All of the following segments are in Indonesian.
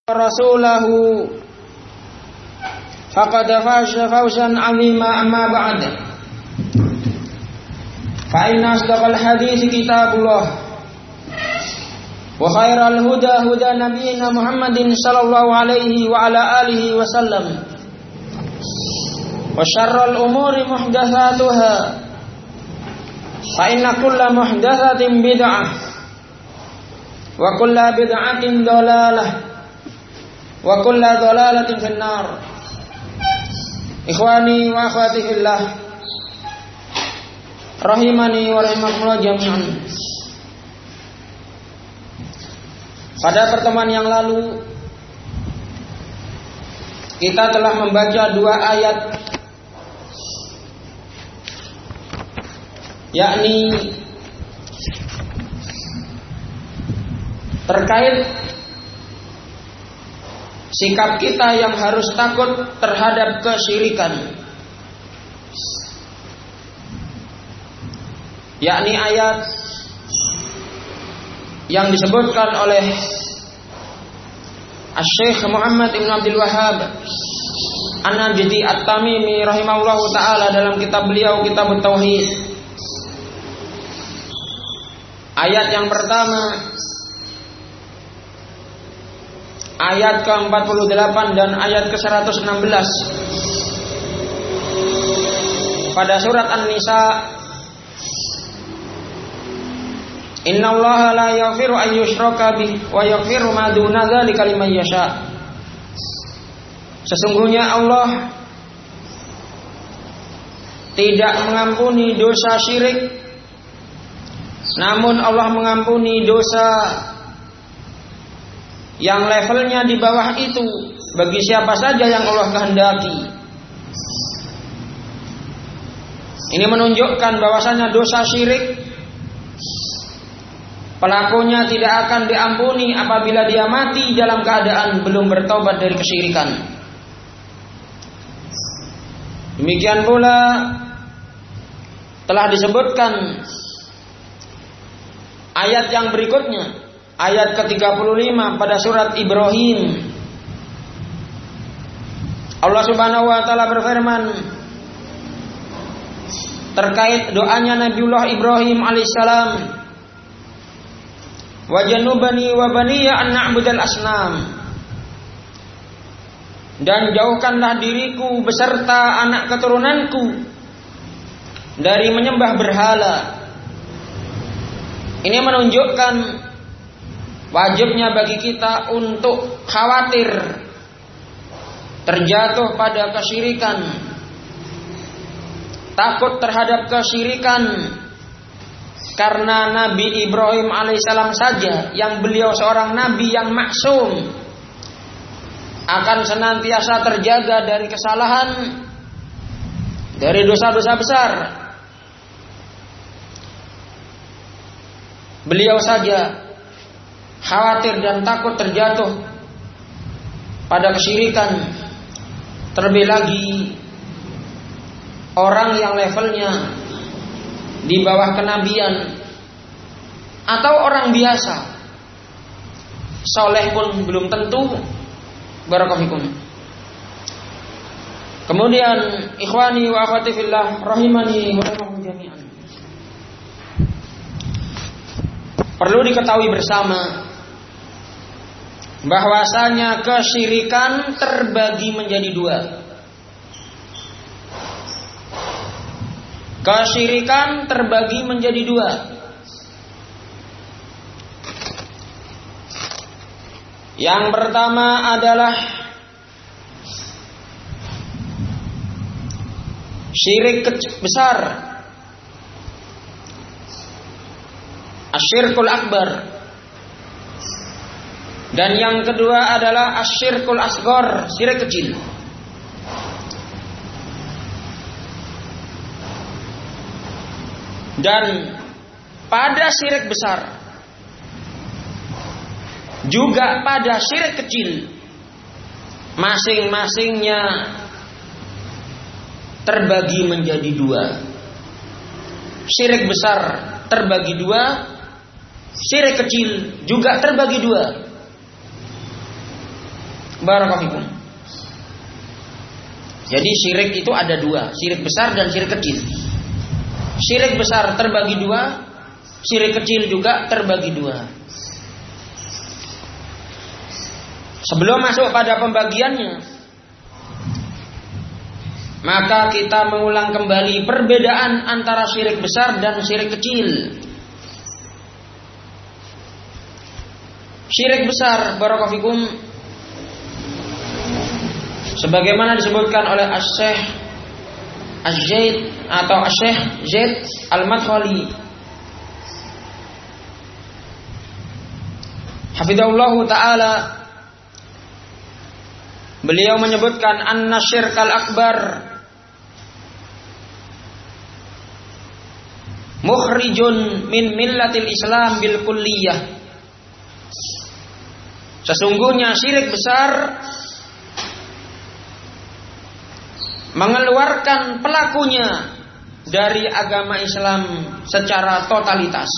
rasulahu faqad faza fawzan 'azima amma ba'd fa inna asdaqal hadits kitabullah wa khairal huda huda nabiyyina Muhammadin sallallahu alaihi wa ala alihi wasallam wa syarrul umuri muhdatsatuha fa inna kulla muhdatsatin bid'ah wa kulla bid'atin dhalalah wa kulla dhalalatin finnar. Ikhwani wa akhwati fillah, rahimani wa rahimakumullah jami'an. Pada pertemuan yang lalu kita telah membaca dua ayat, yakni terkait sikap kita yang harus takut terhadap kesyirikan, yakni ayat yang disebutkan oleh Asy-Syaikh Muhammad Ibn Abdul Wahhab An-Najdi At-Tamimi rahimahullahu ta'ala dalam kitab beliau Kitab Tauhid. Ayat yang pertama, ayat ke-48 dan ayat ke-116 pada surat An-Nisa. Innallaha la yaghfiru an yushraka bih wa yaghfiru ma duna dzalika liman yasha. Sesungguhnya Allah tidak mengampuni dosa syirik, namun Allah mengampuni dosa yang levelnya di bawah itu bagi siapa saja yang Allah kehendaki. Ini menunjukkan bahwasanya dosa syirik pelakunya tidak akan diampuni apabila dia mati dalam keadaan belum bertobat dari kesyirikan. Demikian pula telah disebutkan ayat yang berikutnya, ayat ke-35 pada surat Ibrahim. Allah Subhanahu wa taala berfirman terkait doanya Nabiullah Ibrahim alaihissalam, wa janubani wa baniya an na'budal asnam, dan jauhkanlah diriku beserta anak keturunanku dari menyembah berhala. Ini menunjukkan wajibnya bagi kita untuk khawatir terjatuh pada kesyirikan, takut terhadap kesyirikan, karena Nabi Ibrahim alaihissalam saja yang beliau seorang nabi yang maksum akan senantiasa terjaga dari kesalahan, dari dosa-dosa besar. Beliau saja khawatir dan takut terjatuh pada kesyirikan, terlebih lagi orang yang levelnya di bawah kenabian atau orang biasa, soleh pun belum tentu. Barakallahu. Kemudian ikhwani wa akhwati fillah rahimani wa rahimakumullah jami'an, perlu diketahui bersama bahwasanya kesyirikan terbagi menjadi dua. Kesyirikan terbagi menjadi dua. Yang pertama adalah syirik besar, asyirkul akbar. Dan yang kedua adalah asyirkul asghar, syirik kecil. Dan pada syirik besar juga pada syirik kecil, masing-masingnya terbagi menjadi dua. Syirik besar terbagi dua, syirik kecil juga terbagi dua. Barakallahu. Jadi syirik itu ada dua, syirik besar dan syirik kecil. Syirik besar terbagi dua, syirik kecil juga terbagi dua. Sebelum masuk pada pembagiannya, maka kita mengulang kembali perbedaan antara syirik besar dan syirik kecil. Syirik besar, barakallahu fikum, sebagaimana disebutkan oleh Asy-Syaikh Az-Zaid atau Asy-Syaikh Zaid Al-Madkhali hafizahullahu taala, beliau menyebutkan anna syirkal akbar mukhrijun min millatil Islam bil kulliyah. Sesungguhnya syirik besar mengeluarkan pelakunya dari agama Islam secara totalitas.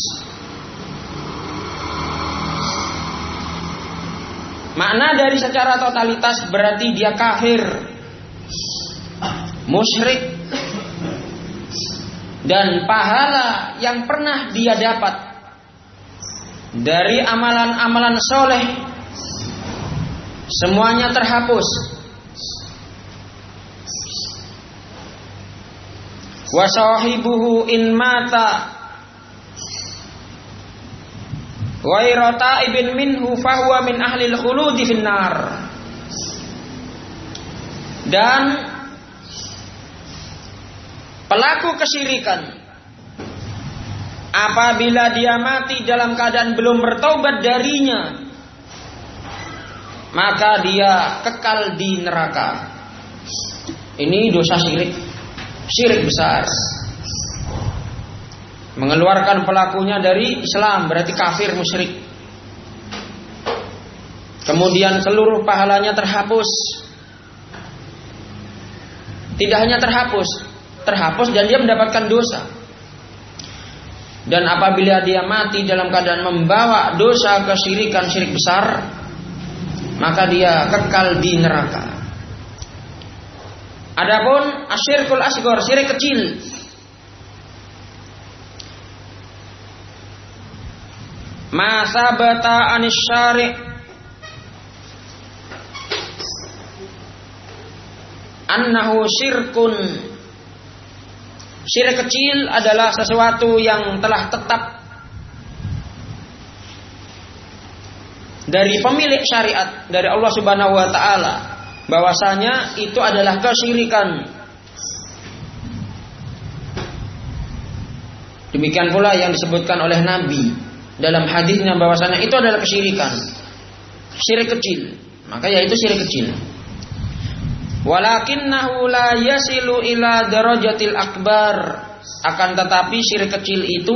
Makna dari secara totalitas berarti dia kafir, musyrik, dan pahala yang pernah dia dapat dari amalan-amalan soleh semuanya terhapus. Wa sahibuhu in mata ghairu ta'ibin minhu fahuwa min ahlil khuludi finnar. Dan pelaku kesyirikan apabila dia mati dalam keadaan belum bertaubat darinya, maka dia kekal di neraka. Ini dosa syirik, syirik besar, mengeluarkan pelakunya dari Islam, berarti kafir, musyrik. Kemudian seluruh pahalanya terhapus. Tidak hanya terhapus dan dia mendapatkan dosa. Dan apabila dia mati dalam keadaan membawa dosa kesyirikan, syirik besar, maka dia kekal di neraka. Adapun asyirkul asghar, syirik kecil, ma sabata anis syari' annahu syirkun. Syirik kecil adalah sesuatu yang telah tetap dari pemilik syariat, dari Allah Subhanahu wa taala, bahwasanya itu adalah kesyirikan. Demikian pula yang disebutkan oleh Nabi dalam hadisnya, bahwasanya itu adalah kesyirikan, syirik kecil. Maka yaitu syirik kecil. Walakinnahu la yasilu ila darajatil akbar. Akan tetapi syirik kecil itu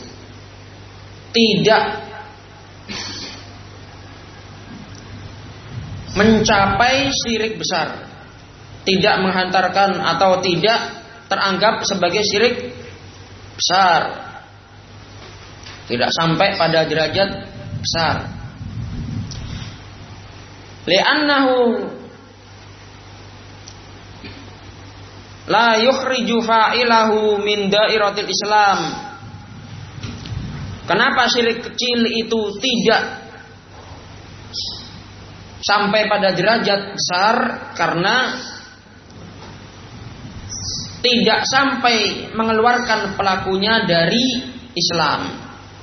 tidak mencapai syirik besar, tidak menghantarkan atau tidak teranggap sebagai syirik besar, tidak sampai pada derajat besar. Li'annahu la yukhriju fa'ilahu min dairatil Islam. Kenapa syirik kecil itu tidak sampai pada derajat besar? Karena tidak sampai mengeluarkan pelakunya dari Islam.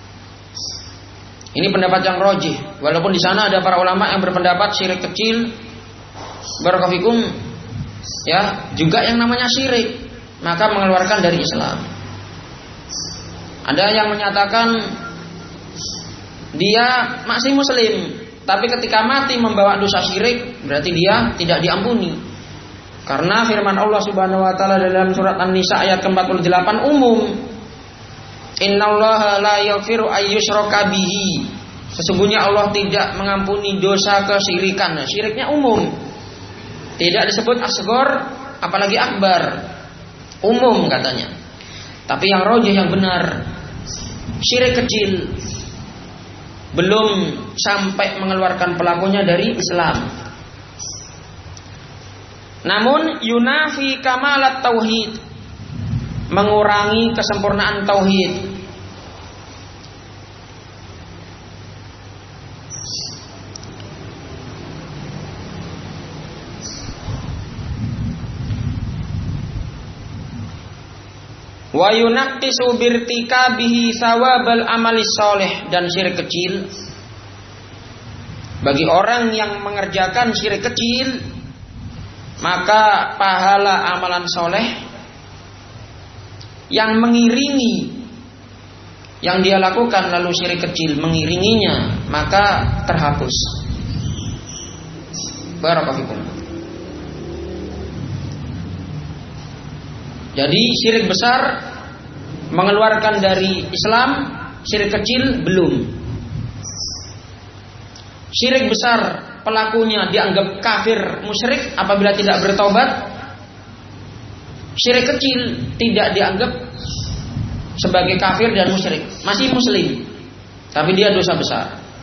Ini pendapat yang rajih. Walaupun di sana ada para ulama yang berpendapat syirik kecil, barakallahu, ya, juga yang namanya syirik, maka mengeluarkan dari Islam. Ada yang menyatakan dia masih muslim, tapi ketika mati membawa dosa syirik, berarti dia tidak diampuni. Karena firman Allah Subhanahu wa taala dalam surat An-Nisa ayat ke-48 umum, innallaha la yaghfiru ayyushraka bihi. Sesungguhnya Allah tidak mengampuni dosa kesyirikan. Nah, syiriknya umum. Tidak disebut asghar apalagi akbar. Umum katanya. Tapi yang rajih, yang benar, syirik kecil belum sampai mengeluarkan pelakunya dari Islam. Namun yunafi kamalat tauhid, mengurangi kesempurnaan tauhid. Wa yunaqqisu birtikabihi thawabal amali sholih, dan syirik kecil bagi orang yang mengerjakan syirik kecil, maka pahala amalan soleh yang mengiringi yang dia lakukan lalu syirik kecil mengiringinya, maka terhapus. Barakallahu fikum. Jadi syirik besar mengeluarkan dari Islam, syirik kecil belum. Syirik besar pelakunya dianggap kafir musyrik apabila tidak bertobat. Syirik kecil tidak dianggap sebagai kafir dan musyrik, masih muslim, tapi dia dosa besar.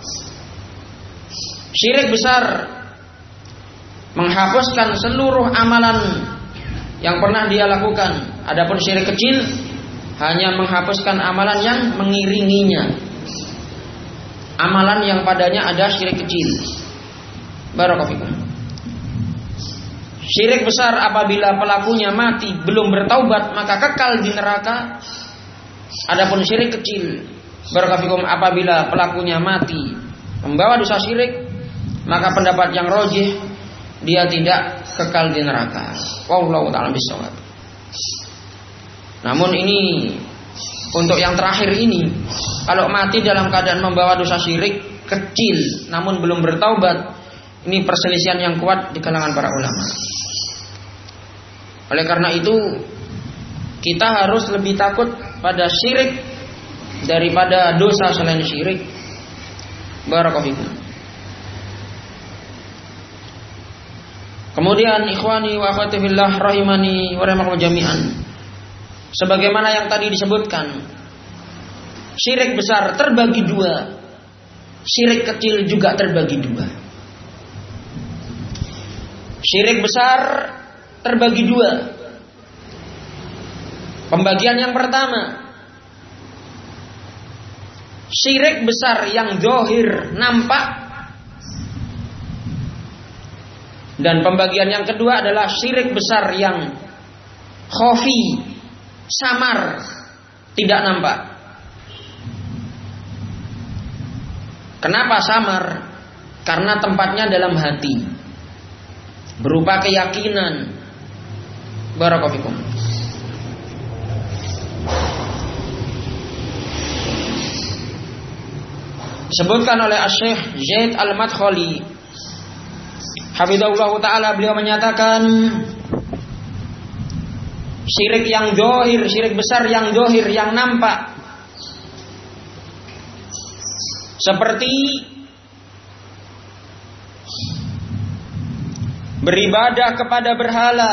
Syirik besar menghapuskan seluruh amalan yang pernah dia lakukan. Adapun syirik kecil hanya menghapuskan amalan yang mengiringinya, amalan yang padanya ada syirik kecil. Barakallahu fikum. Syirik besar apabila pelakunya mati belum bertaubat, maka kekal di neraka. Adapun syirik kecil, barakallahu fikum, apabila pelakunya mati membawa dosa syirik, maka pendapat yang rajih dia tidak kekal di neraka. Wallahu ta'ala bishawab. Namun ini untuk yang terakhir ini, kalau mati dalam keadaan membawa dosa syirik kecil namun belum bertaubat, ini perselisihan yang kuat di kalangan para ulama. Oleh karena itu kita harus lebih takut pada syirik daripada dosa selain syirik. Barakallahu fikum. Kemudian ikhwani wa akhwati fillah rahimani wa rahimakumullah jami'an, sebagaimana yang tadi disebutkan, syirik besar terbagi dua, syirik kecil juga terbagi dua. Syirik besar terbagi dua. Pembagian yang pertama, syirik besar yang zahir nampak. Dan pembagian yang kedua adalah syirik besar yang khafi, samar, tidak nampak. Kenapa samar? Karena tempatnya dalam hati, berupa keyakinan. Barakallahu fikum. Disebutkan oleh Asy-Syaikh Zaid Al-Madkhali hafizahullah ta'ala, beliau menyatakan syirik yang zahir, syirik besar yang zahir, yang nampak, seperti beribadah kepada berhala,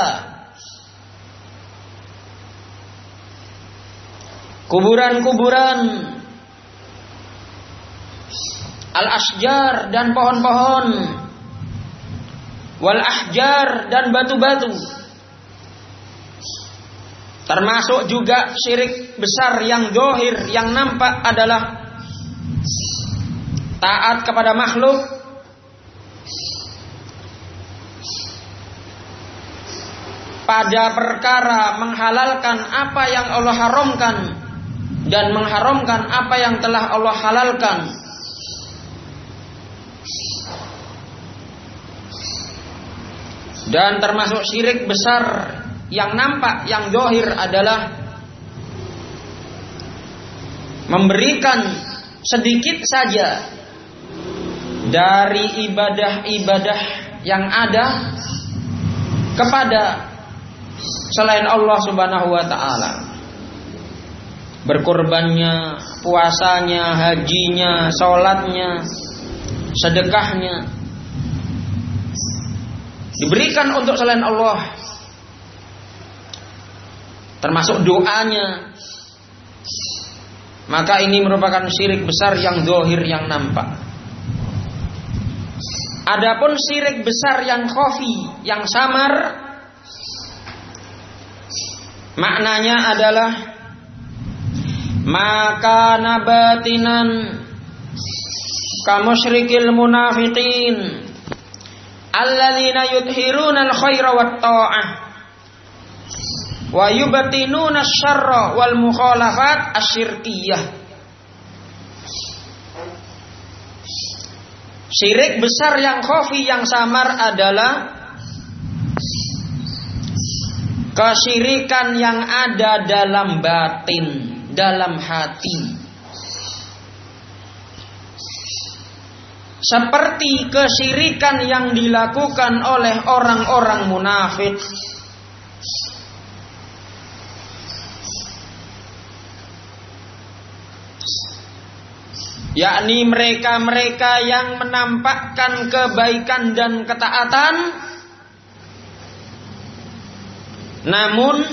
kuburan-kuburan, al-asjar dan pohon-pohon, wal ahjar dan batu-batu. Termasuk juga syirik besar yang zahir, yang nampak adalah taat kepada makhluk, pada perkara menghalalkan apa yang Allah haramkan dan mengharamkan apa yang telah Allah halalkan. Dan termasuk syirik besar yang nampak, yang zahir adalah memberikan sedikit saja dari ibadah-ibadah yang ada kepada selain Allah Subhanahu wa ta'ala. Berkorbannya, puasanya, hajinya, sholatnya, sedekahnya diberikan untuk selain Allah, termasuk doanya. Maka ini merupakan syirik besar yang zahir, yang nampak. Adapun syirik besar yang khafi, yang samar, Maknanya adalah maka nabatinan kamusyrikil munafiqin alladzina yudhiruna al-khaira wat ta'ah wa yubatinuna asy-syarra wal mukhalafat asyirkiyah. Syirik besar yang khafi, yang samar adalah kesyirikan yang ada dalam batin, dalam hati. Seperti kesyirikan yang dilakukan oleh orang-orang munafik. Yakni mereka-mereka yang menampakkan kebaikan dan ketaatan, namun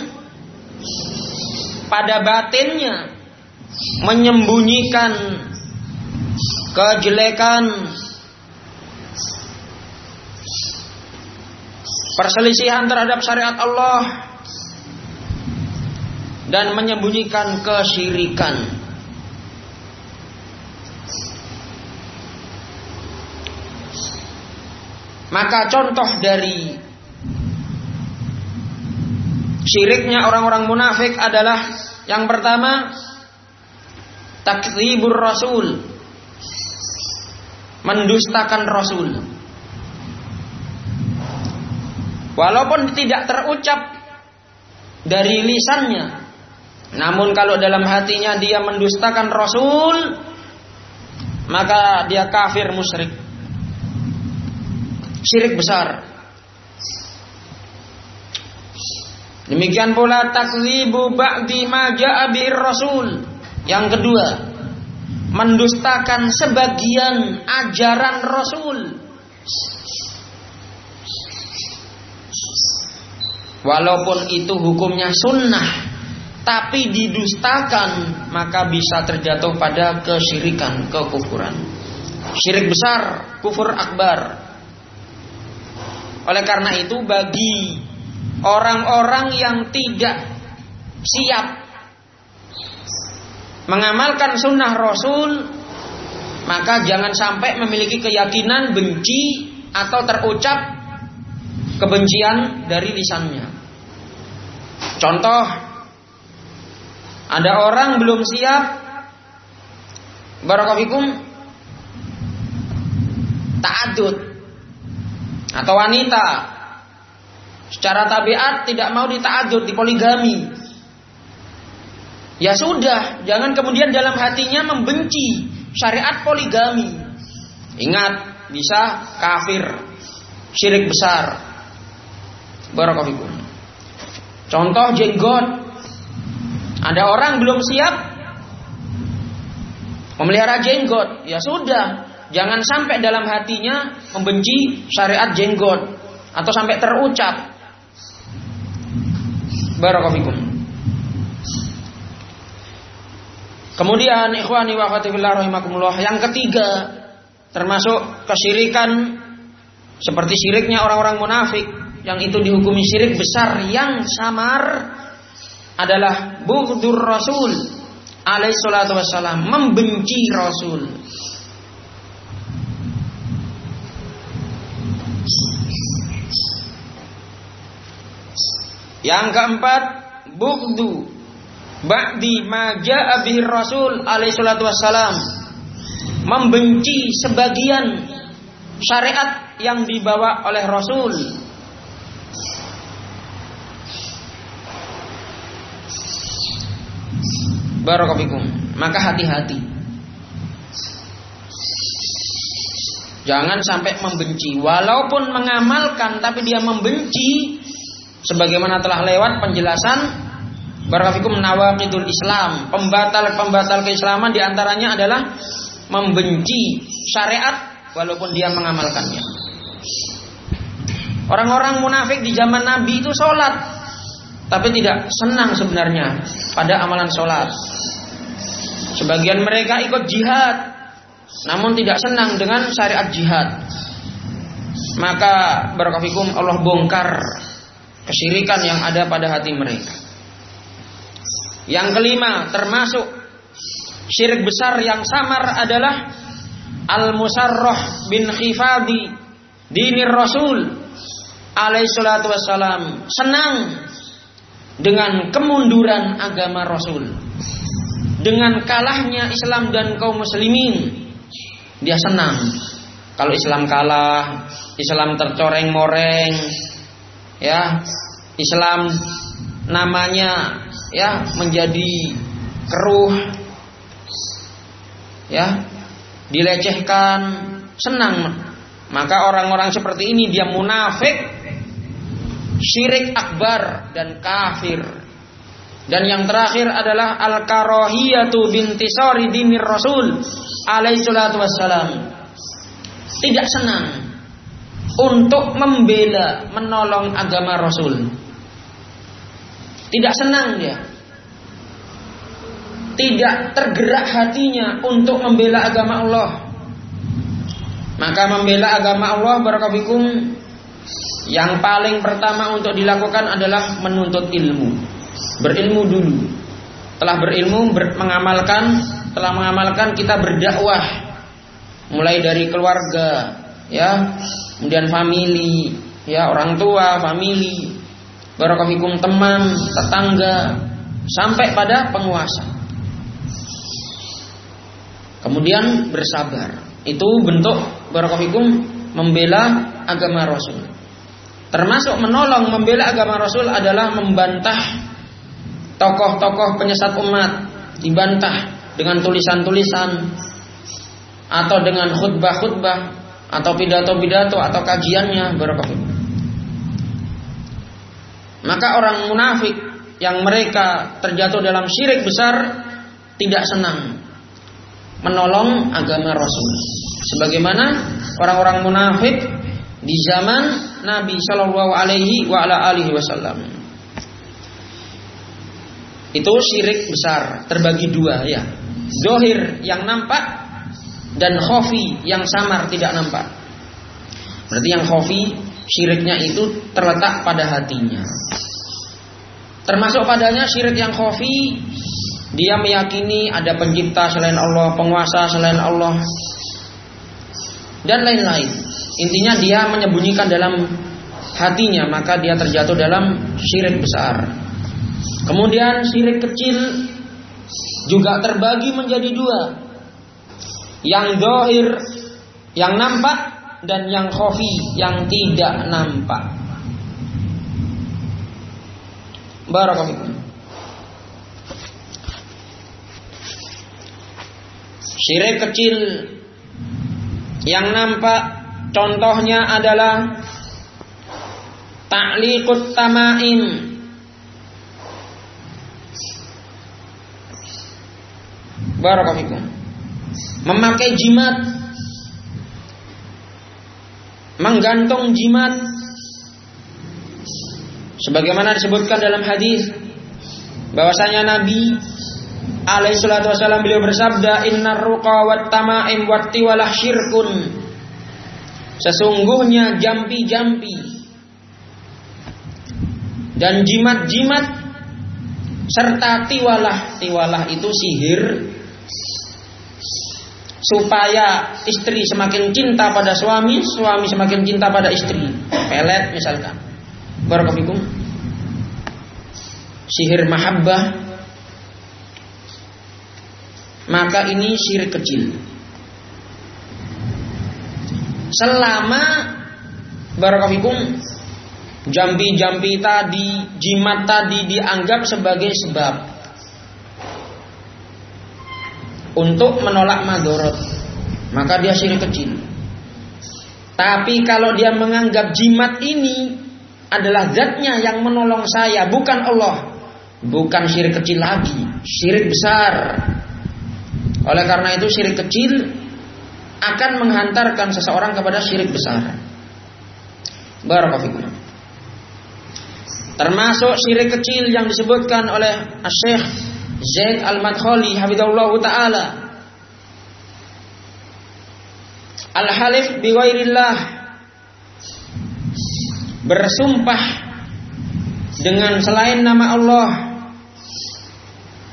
pada batinnya menyembunyikan kejelekan, perselisihan terhadap syariat Allah, dan menyembunyikan kesyirikan. Maka contoh dari syiriknya orang-orang munafik adalah yang pertama, takdzibur rasul, mendustakan rasul. Walaupun tidak terucap dari lisannya, namun kalau dalam hatinya dia mendustakan rasul, maka dia kafir musyrik. Syirik besar. Demikian pula takdzibu ba'di ma ja'a bir rasul. Yang kedua, mendustakan sebagian ajaran rasul. Walaupun itu hukumnya sunnah, tapi didustakan, maka bisa terjatuh pada kesyirikan, kekufuran. Syirik besar, kufur akbar. Oleh karena itu, bagi orang-orang yang tidak siap mengamalkan sunnah Rasul, maka jangan sampai memiliki keyakinan benci atau terucap kebencian dari lisannya. Contoh, ada orang belum siap, barakallahu ta'addud, atau wanita secara tabiat tidak mau dita'addud, dipoligami. Ya sudah, jangan kemudian dalam hatinya membenci syariat poligami. Ingat, bisa kafir, syirik besar. Barakallahu fikum. Contoh jenggot. Ada orang belum siap memelihara jenggot. Ya sudah, jangan sampai dalam hatinya membenci syariat jenggot atau sampai terucap. Barakallahu fikum. Kemudian ikhwani wa akhwati fillah rahimakumullah, yang ketiga termasuk kesyirikan seperti syiriknya orang-orang munafik, yang itu dihukumi syirik besar yang samar, adalah bughdur rasul alaihi salatu wassalam, membenci rasul. Yang keempat, bughdu ba'di ma ja'a bihi rasul alaihi salatu wassalam, membenci sebagian syariat yang dibawa oleh rasul. Barakallahu fikum. Maka hati-hati, jangan sampai membenci. Walaupun mengamalkan, tapi dia membenci, sebagaimana telah lewat penjelasan barakallahu fikum nawaqidul Islam, pembatal keislaman, diantaranya adalah membenci syariat walaupun dia mengamalkannya. Orang-orang munafik di zaman Nabi itu sholat, tapi tidak senang sebenarnya pada amalan sholat. Sebagian mereka ikut jihad, namun tidak senang dengan syariat jihad. Maka barakallahu fikum, Allah bongkar kesyirikan yang ada pada hati mereka. Yang kelima, termasuk syirik besar yang samar adalah al-musarrah bin khifadi dinir Rasul alaihi salatu wassalam, senang dengan kemunduran agama Rasul, dengan kalahnya Islam dan kaum muslimin. Dia senang kalau Islam kalah, Islam tercoreng-moreng, ya, Islam namanya ya menjadi keruh, ya, dilecehkan, senang. Maka orang-orang seperti ini dia munafik, syirik akbar dan kafir. Dan yang terakhir adalah al-karahiyatu bintisari dinir Rasul alaihi salatu wassalam. Tidak senang untuk membela, menolong agama Rasul. Tidak senang dia. Tidak tergerak hatinya untuk membela agama Allah. Maka membela agama Allah barakallahu, yang paling pertama untuk dilakukan adalah menuntut ilmu. Berilmu dulu. Telah berilmu, telah mengamalkan kita berdakwah. Mulai dari keluarga, ya, kemudian famili, ya, orang tua, famili, barakallahu, teman, tetangga, sampai pada penguasa. Kemudian bersabar. Itu bentuk barakallahu membela agama Rasul. Termasuk menolong membela agama Rasul adalah membantah tokoh-tokoh penyesat umat, dibantah dengan tulisan-tulisan atau dengan khutbah-khutbah atau pidato-pidato atau kajiannya barakallahu. Maka orang munafik yang mereka terjatuh dalam syirik besar tidak senang menolong agama Rasul, sebagaimana orang-orang munafik di zaman Nabi Shallallahu Alaihi Wasallam. Itu syirik besar, terbagi dua, ya, zahir yang nampak dan khafi yang samar tidak nampak. Berarti yang khafi syiriknya itu terletak pada hatinya. Termasuk padanya syirik yang khafi, dia meyakini ada pencipta selain Allah, penguasa selain Allah, dan lain-lain. Intinya dia menyembunyikan dalam hatinya, maka dia terjatuh dalam syirik besar. Kemudian syirik kecil juga terbagi menjadi dua, yang zahir, yang nampak, dan yang khafi, yang tidak nampak. Barakallahu. Syirik kecil yang nampak contohnya adalah ta'liqut tamaim, barakallahu, memakai jimat, menggantung jimat, sebagaimana disebutkan dalam hadis bahwasanya Nabi alaihi salatu wasallam beliau bersabda, innar ruqa wat tamaim wat tiwalah syirkun. Sesungguhnya jampi-jampi dan jimat-jimat serta tiwalah itu sihir supaya istri semakin cinta pada suami, suami semakin cinta pada istri. Pelet misalkan, barakallahu, sihir mahabbah. Maka ini syirik kecil. Selama barakallahu jampi-jampi tadi, jimat tadi dianggap sebagai sebab untuk menolak madorot, maka dia syirik kecil. Tapi kalau dia menganggap jimat ini adalah zatnya yang menolong saya, bukan Allah, bukan syirik kecil lagi, syirik besar. Oleh karena itu syirik kecil akan menghantarkan seseorang kepada syirik besar. Barakallahu. Termasuk syirik kecil yang disebutkan oleh Syekh Zaid Al-Madkhali hafizahullah taala, al-halif bi ghairillah, bersumpah dengan selain nama Allah,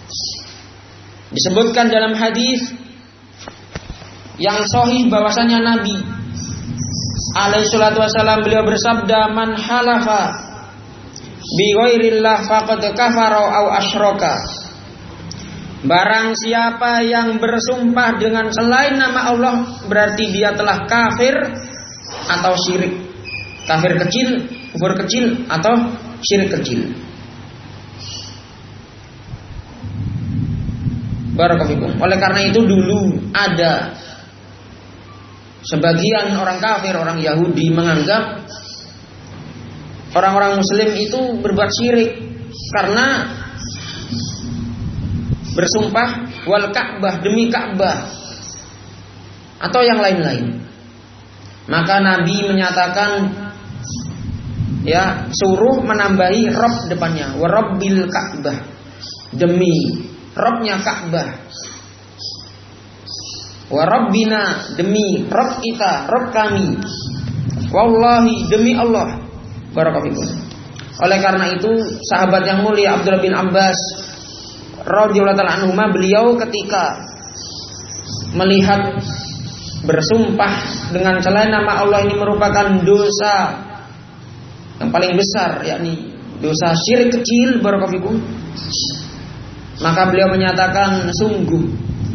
Disebutkan dalam hadis yang sahih bahwasanya Nabi alaihi salatu wasallam beliau bersabda, "Man halafa bi ghairillah faqad kafara au asyraka." Barang siapa yang bersumpah dengan selain nama Allah, berarti dia telah kafir atau syirik. Kafir kecil, kufur kecil, atau syirik kecil. Barakallahu. Oleh karena itu dulu ada sebagian orang kafir, orang Yahudi menganggap orang-orang Muslim itu berbuat syirik karena bersumpah wal Ka'bah, demi Ka'bah, atau yang lain-lain. Maka Nabi menyatakan, ya, suruh menambahi Rabb depannya, wa Rabbil Ka'bah, demi Rabbnya Ka'bah, wa Rabbina, demi Rabb kita, Rabb kami, wallahi, demi Allah. Barakallahu. Oleh karena itu sahabat yang mulia Abdullah bin Abbas radhiyallahu ta'ala anhuma, beliau ketika melihat bersumpah dengan selain nama Allah ini merupakan dosa yang paling besar, yakni dosa syirik kecil, barakallahu, maka beliau menyatakan, sungguh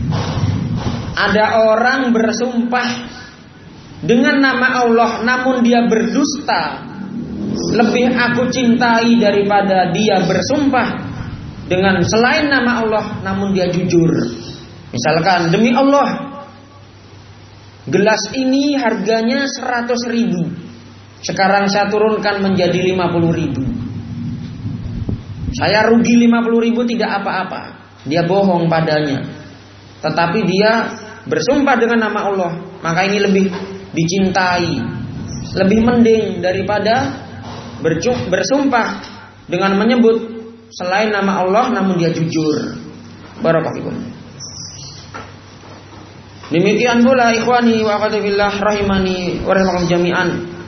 ada orang bersumpah dengan nama Allah namun dia berdusta, lebih aku cintai daripada dia bersumpah dengan selain nama Allah namun dia jujur. Misalkan, demi Allah, gelas ini harganya 100.000, sekarang saya turunkan menjadi 50.000. Saya rugi 50.000 tidak apa-apa. Dia bohong padanya, tetapi dia bersumpah dengan nama Allah, maka ini lebih dicintai, lebih mending daripada bersumpah dengan menyebut selain nama Allah namun dia jujur. Barakallahu. Demikian pula ikhwani wa akhwati fillah rahimani wa rahimakum jami'an,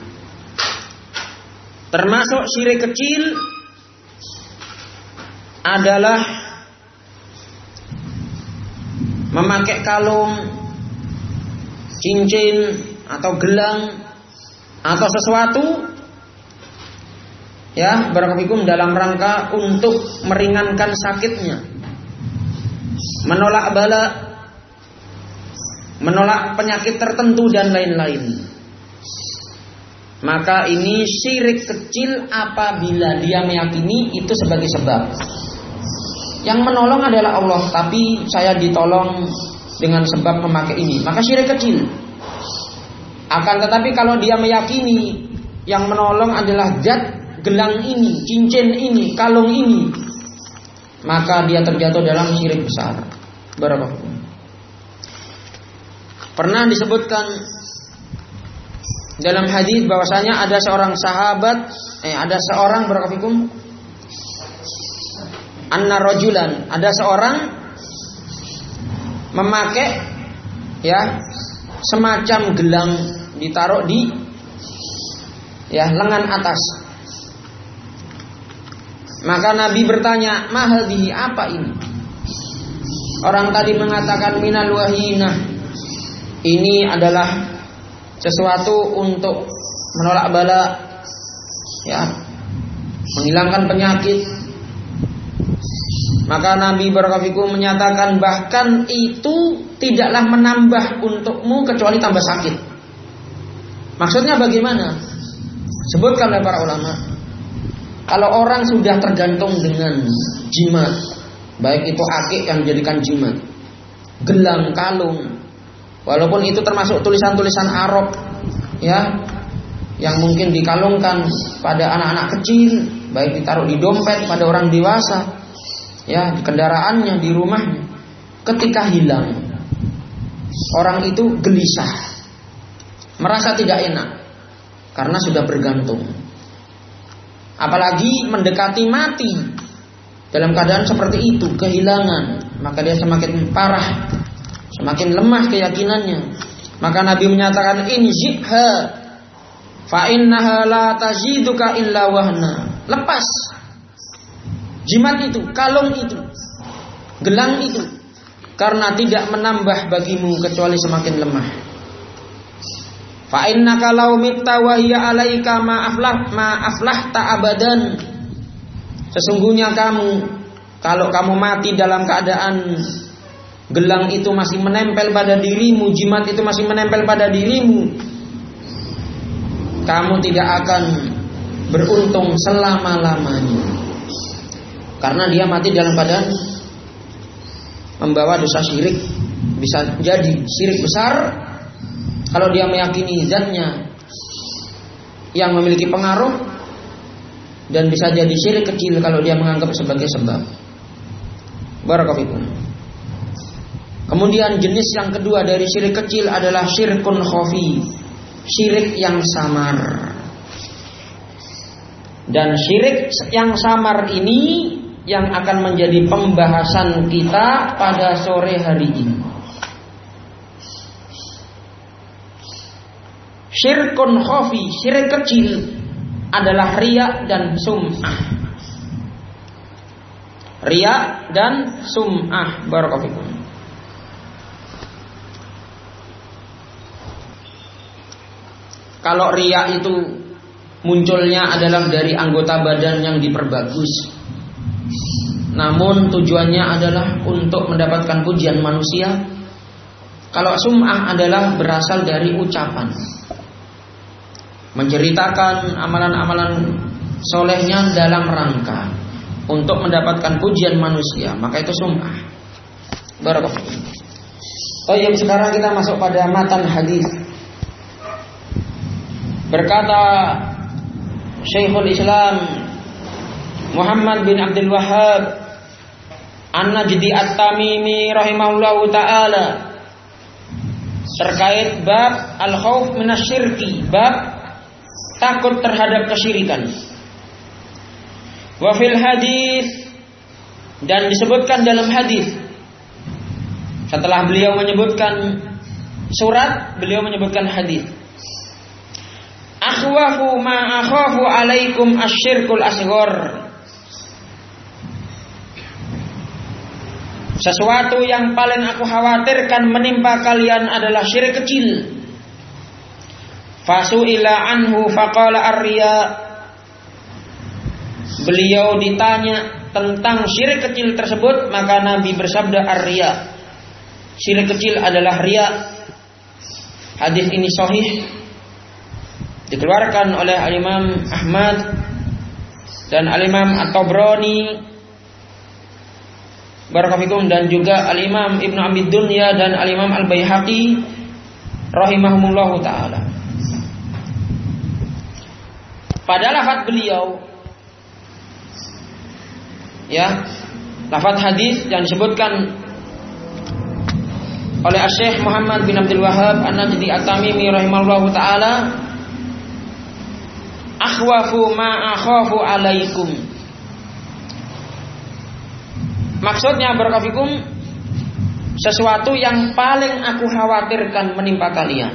termasuk syirik kecil adalah memakai kalung, cincin atau gelang atau sesuatu, ya, barakallahu, dalam rangka untuk meringankan sakitnya, menolak bala, menolak penyakit tertentu dan lain-lain. Maka ini syirik kecil apabila dia meyakini itu sebagai sebab. Yang menolong adalah Allah, tapi saya ditolong dengan sebab memakai ini, maka syirik kecil. Akan tetapi kalau dia meyakini yang menolong adalah zat gelang ini, cincin ini, kalung ini, maka dia terjatuh dalam syirik besar. Barakallahu. Pernah disebutkan dalam hadis bahwasanya ada seorang sahabat, ada seorang, barakallahu, anna rajulan, ada seorang memakai, ya, semacam gelang ditaruh di, ya, lengan atas. Maka Nabi bertanya, mahal bihi, apa ini? Orang tadi mengatakan minal wahinah, ini adalah sesuatu untuk menolak bala, ya, menghilangkan penyakit. Maka Nabi barakallahu menyatakan, bahkan itu tidaklah menambah untukmu kecuali tambah sakit. Maksudnya bagaimana? Sebutkan oleh para ulama, kalau orang sudah tergantung dengan jimat, baik itu akik yang dijadikan jimat, gelang, kalung, walaupun itu termasuk tulisan-tulisan Arab, ya, yang mungkin dikalungkan pada anak-anak kecil, baik ditaruh di dompet pada orang dewasa, ya, di kendaraannya, di rumahnya, ketika hilang, orang itu gelisah, merasa tidak enak karena sudah bergantung. Apalagi mendekati mati dalam keadaan seperti itu, kehilangan, maka dia semakin parah, semakin lemah keyakinannya. Maka Nabi menyatakan, injikha fa innaha la taziduka illa wahna. Lepas jimat itu, kalung itu, gelang itu, karena tidak menambah bagimu kecuali semakin lemah. Fa innaka law mitta wa hiya 'alaika ma aflahta abadan. Sesungguhnya kamu, kalau kamu mati dalam keadaan gelang itu masih menempel pada dirimu, jimat itu masih menempel pada dirimu, kamu tidak akan beruntung selama-lamanya. Karena dia mati dalam keadaan membawa dosa syirik. Bisa jadi syirik besar kalau dia meyakini zatnya yang memiliki pengaruh, dan bisa jadi syirik kecil kalau dia menganggap sebagai sebab. Barakallahu. Kemudian jenis yang kedua dari syirik kecil adalah syirkun khafi, syirik yang samar. Dan syirik yang samar ini yang akan menjadi pembahasan kita pada sore hari ini. Syirkun khafi, syirik kecil adalah riya dan sum'ah. Riya dan sum'ah. Barakallahu. Kalau riya itu munculnya adalah dari anggota badan yang diperbagus, namun tujuannya adalah untuk mendapatkan pujian manusia. Kalau sum'ah adalah berasal dari ucapan, menceritakan amalan-amalan solehnya dalam rangka untuk mendapatkan pujian manusia, maka itu sum'ah. Barakallahu. Baik, sekarang kita masuk pada matan hadis. Berkata Syekhul Islam Muhammad bin Abdul Wahhab An-Najdi At-Tamimi rahimahullahu ta'ala terkait bab al-khauf minasyirki, bab takut terhadap kesyirikan. Wa fil hadis, dan disebutkan dalam hadis, setelah beliau menyebutkan surat, beliau menyebutkan hadis. Akhwafu ma akhafu alaikum asyirkul asghar. Sesuatu yang paling aku khawatirkan menimpa kalian adalah syirik kecil. Fasu'ila anhu faqala ar-riya. Beliau ditanya tentang syirik kecil tersebut, maka Nabi bersabda ar-riya. Syirik kecil adalah riya. Hadis ini sahih, dikeluarkan oleh Al-Imam Ahmad dan Al-Imam At-Tabrani, Barakallahu, dan juga Al-Imam Ibnu Abi Dunya dan Al-Imam Al-Baihaqi rahimahumullahu ta'ala. Pada lafaz beliau, ya, lafaz hadis yang disebutkan oleh Syekh Muhammad bin Abdul Wahhab An-Najdi At-Tamimi rahimahullahu ta'ala, akhwafu ma akhafu alaikum. Maksudnya barakallahu, sesuatu yang paling aku khawatirkan menimpa kalian.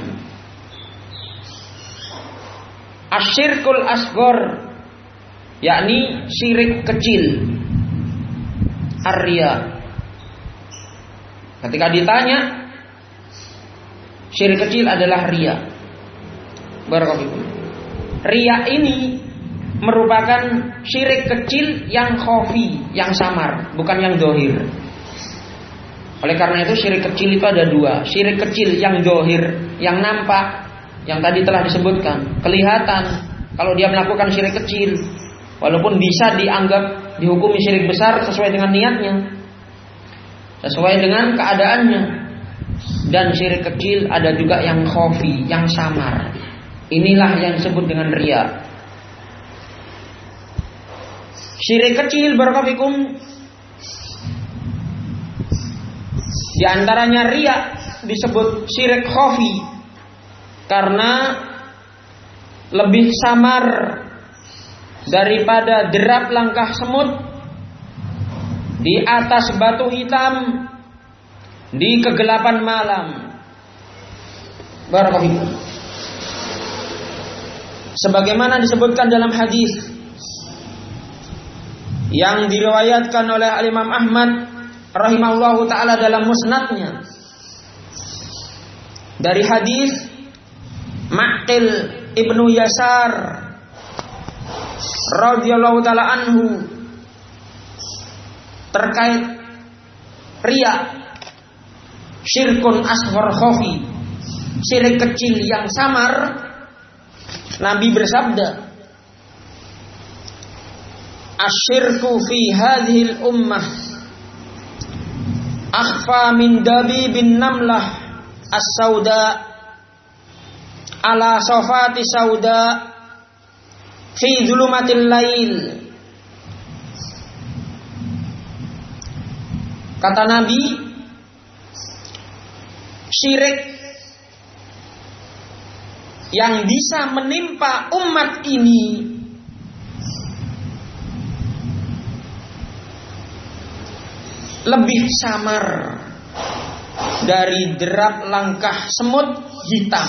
Asyirkul asghar, yakni syirik kecil. Ar-riya. Ketika ditanya, syirik kecil adalah riya. Barakallahu. Riya ini merupakan syirik kecil yang khafi, yang samar, bukan yang dohir. Oleh karena itu syirik kecil itu ada dua. Syirik kecil yang dohir, yang nampak, yang tadi telah disebutkan, kelihatan kalau dia melakukan syirik kecil, walaupun bisa dianggap dihukumi syirik besar sesuai dengan niatnya, sesuai dengan keadaannya. Dan syirik kecil ada juga yang khafi, yang samar. Inilah yang disebut dengan riya. Syirik kecil barakallahu, di antaranya riya disebut syirik khafi karena lebih samar daripada derap langkah semut di atas batu hitam di kegelapan malam. Barakallahu. Sebagaimana disebutkan dalam hadis yang diriwayatkan oleh Imam Ahmad rahimahullahu taala dalam musnadnya dari hadis Ma'qil ibnu Yasar radhiyallahu taala anhu terkait riya, syirkun asghar khafi, syirik kecil yang samar. Nabi bersabda, asyirku fi hadhil ummah akhfa min dabibin namlah as-sauda ala safati sauda fi dhulumatil lail. Kata Nabi, syirik yang bisa menimpa umat ini lebih samar dari derap langkah semut hitam.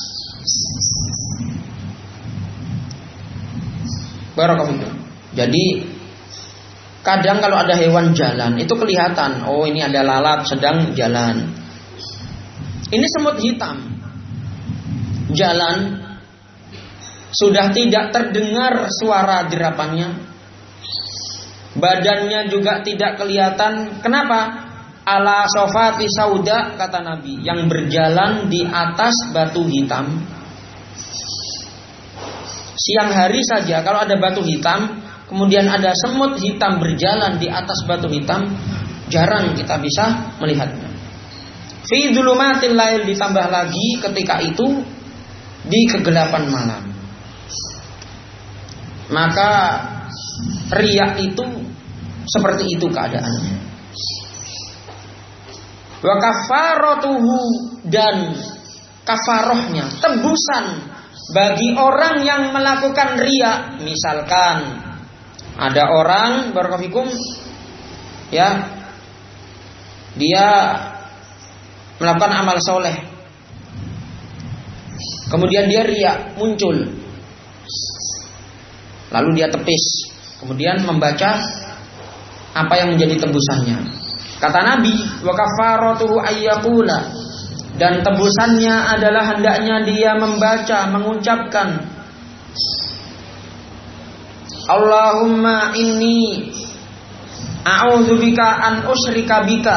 Barakallahu. Jadi kadang kalau ada hewan jalan itu kelihatan, oh ini ada lalat sedang jalan. Ini semut hitam. Jalan sudah tidak terdengar suara derapannya. Badannya juga tidak kelihatan. Kenapa? Ala sofati sauda, kata Nabi, yang berjalan di atas batu hitam. Siang hari saja kalau ada batu hitam, kemudian ada semut hitam berjalan di atas batu hitam, jarang kita bisa melihatnya. Fi dzulumatil lail, ditambah lagi ketika itu di kegelapan malam. Maka riya itu seperti itu keadaannya. Wa kafaratuhu, dan kafarohnya, tebusan bagi orang yang melakukan riya. Misalkan ada orang barakallahu ya, dia melakukan amal soleh, kemudian dia riya muncul, lalu dia tepis, kemudian membaca apa yang menjadi tebusannya. Kata Nabi, wa kafaratuhu ayyaqula, dan tebusannya adalah hendaknya dia membaca, mengucapkan, Allahumma inni a'udzubika an usyrika bika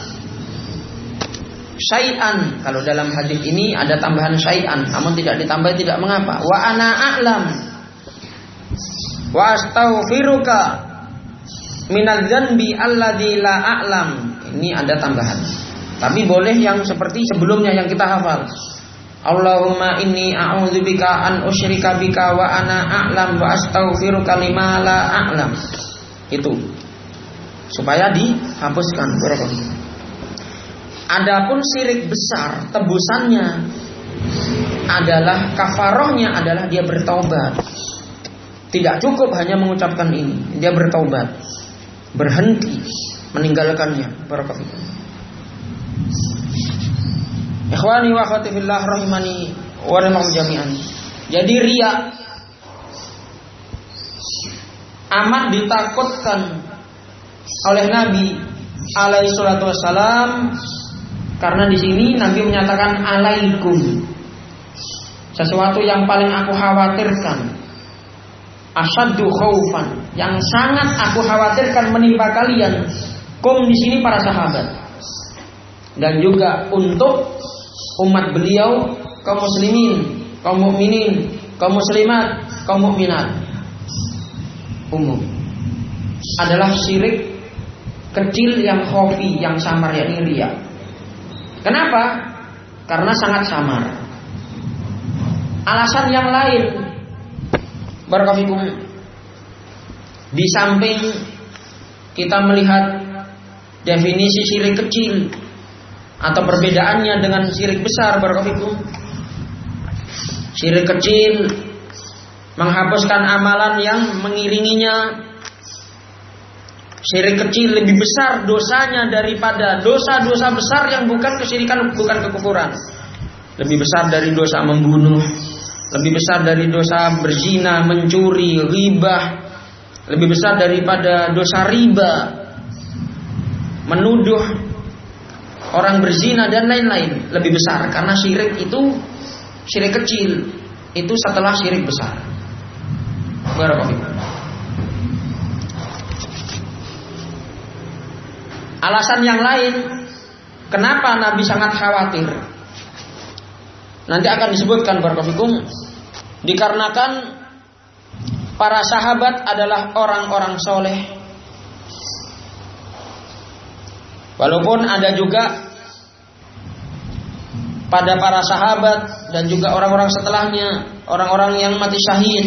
syai'an. Kalau dalam hadis ini ada tambahan syai'an, namun tidak ditambah tidak mengapa. Wa ana a'lam wa astaghfiruka minadz dzanbi alladzi la a'lam. Ini ada tambahan. Tapi boleh yang seperti sebelumnya yang kita hafal. Allahumma inni a'udzubika an usyrika bika wa ana a'lam wa astaghfiruka lima la a'lam. Itu supaya dihapuskan. Adapun syirik besar, tebusannya adalah kafarohnya adalah dia bertaubat. Tidak cukup hanya mengucapkan ini, dia bertaubat, berhenti meninggalkannya. Barakallahu. Ikhwani wa akhwati fillah rahimani wa rahimakum jami'an. Jadi riya amat ditakutkan oleh Nabi alaihi salatu wassalam, karena di sini Nabi menyatakan alaikum, sesuatu yang paling aku khawatirkan, asyaddu khaufan, yang sangat aku khawatirkan menimpa kalian. Kum di sini para sahabat, dan juga untuk umat beliau, kaum muslimin, kaum mukminin, kaum muslimat, kaum mukminat umum, adalah syirik kecil yang khafi, yang samar, yakni riya. Kenapa? Karena sangat samar. Alasan yang lain, barakallahu, di samping kita melihat definisi syirik kecil atau perbedaannya dengan syirik besar, barakallahu, syirik kecil menghapuskan amalan yang mengiringinya. Syirik kecil lebih besar dosanya daripada dosa-dosa besar yang bukan kesyirikan, bukan kekufuran. Lebih besar dari dosa membunuh, lebih besar dari dosa berzina, mencuri, ghibah, lebih besar daripada dosa riba. menuduh orang berzina dan lain-lain lebih besar, karena syirik itu syirik kecil itu setelah syirik besar. Barakallahu. Alasan yang lain kenapa Nabi sangat khawatir nanti akan disebutkan barakallahu, dikarenakan para sahabat adalah orang-orang soleh. Walaupun ada juga pada para sahabat dan juga orang-orang setelahnya, orang-orang yang mati syahid,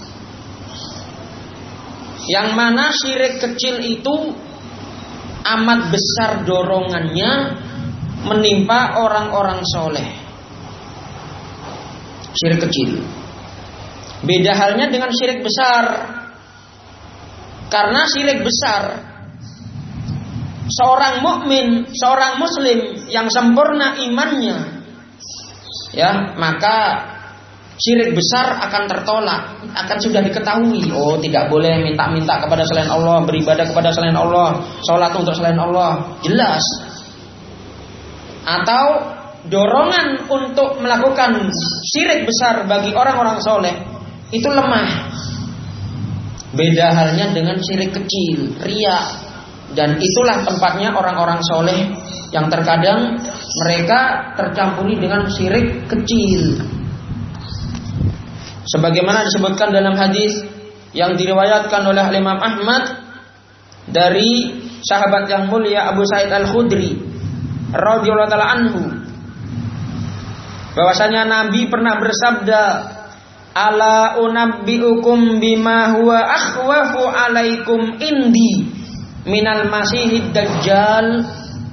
yang mana syirik kecil itu amat besar dorongannya menimpa orang-orang soleh. Syirik kecil. Beda halnya dengan syirik besar. Karena syirik besar, seorang mukmin, seorang muslim yang sempurna imannya, ya, maka syirik besar akan tertolak, akan sudah diketahui. Oh, tidak boleh minta-minta kepada selain Allah, beribadah kepada selain Allah, sholat untuk selain Allah, jelas. Atau dorongan untuk melakukan syirik besar bagi orang-orang soleh itu lemah. Beda halnya dengan syirik kecil, riya. Dan itulah tempatnya orang-orang soleh yang terkadang mereka tercampuri dengan syirik kecil. Sebagaimana disebutkan dalam hadis yang diriwayatkan oleh Imam Ahmad dari sahabat yang mulia Abu Sa'id Al-Khudri radhiyallahu taala anhu, bahwasanya Nabi pernah bersabda, "Ala unabbiukum bima huwa akhwafu alaikum indi minal masihid dajjal."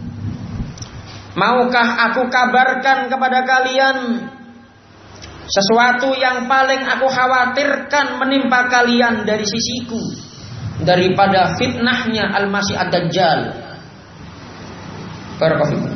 Maukah aku kabarkan kepada kalian sesuatu yang paling aku khawatirkan menimpa kalian dari sisiku daripada fitnahnya Al-Masih Ad-Dajjal. Barakallahu.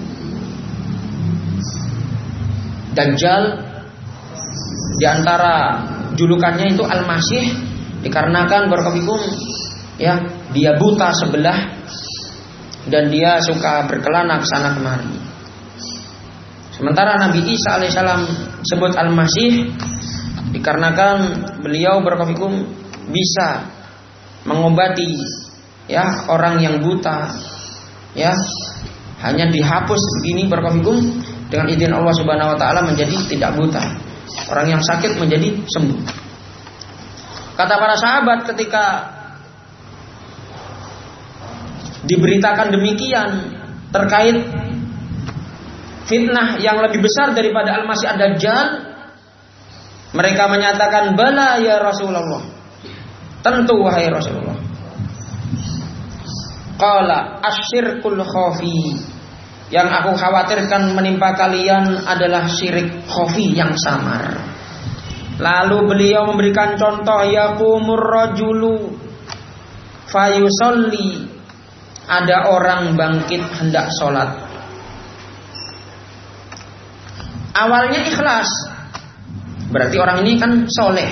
Dajjal di antara julukannya itu Al-Masih dikarenakan barakallahu, ya, dia buta sebelah dan dia suka berkelana ke sana kemari. Sementara Nabi Isa alaihissalam sebut Al-Masih dikarenakan beliau barakallahu bisa mengobati, ya, orang yang buta, ya, hanya dihapus begini barakallahu dengan izin Allah Subhanahu wa taala menjadi tidak buta. Orang yang sakit menjadi sembuh. Kata para sahabat ketika diberitakan demikian terkait fitnah yang lebih besar daripada Al-Masih Ad-Dajjal, mereka menyatakan, "Bala ya Rasulullah." Tentu wahai Rasulullah. Qala asyirkul khafi. Yang aku khawatirkan menimpa kalian adalah syirik khafi yang samar. Lalu beliau memberikan contoh, yaqumur rajulu fayusalli. Ada orang bangkit hendak sholat. Awalnya ikhlas, berarti orang ini kan soleh,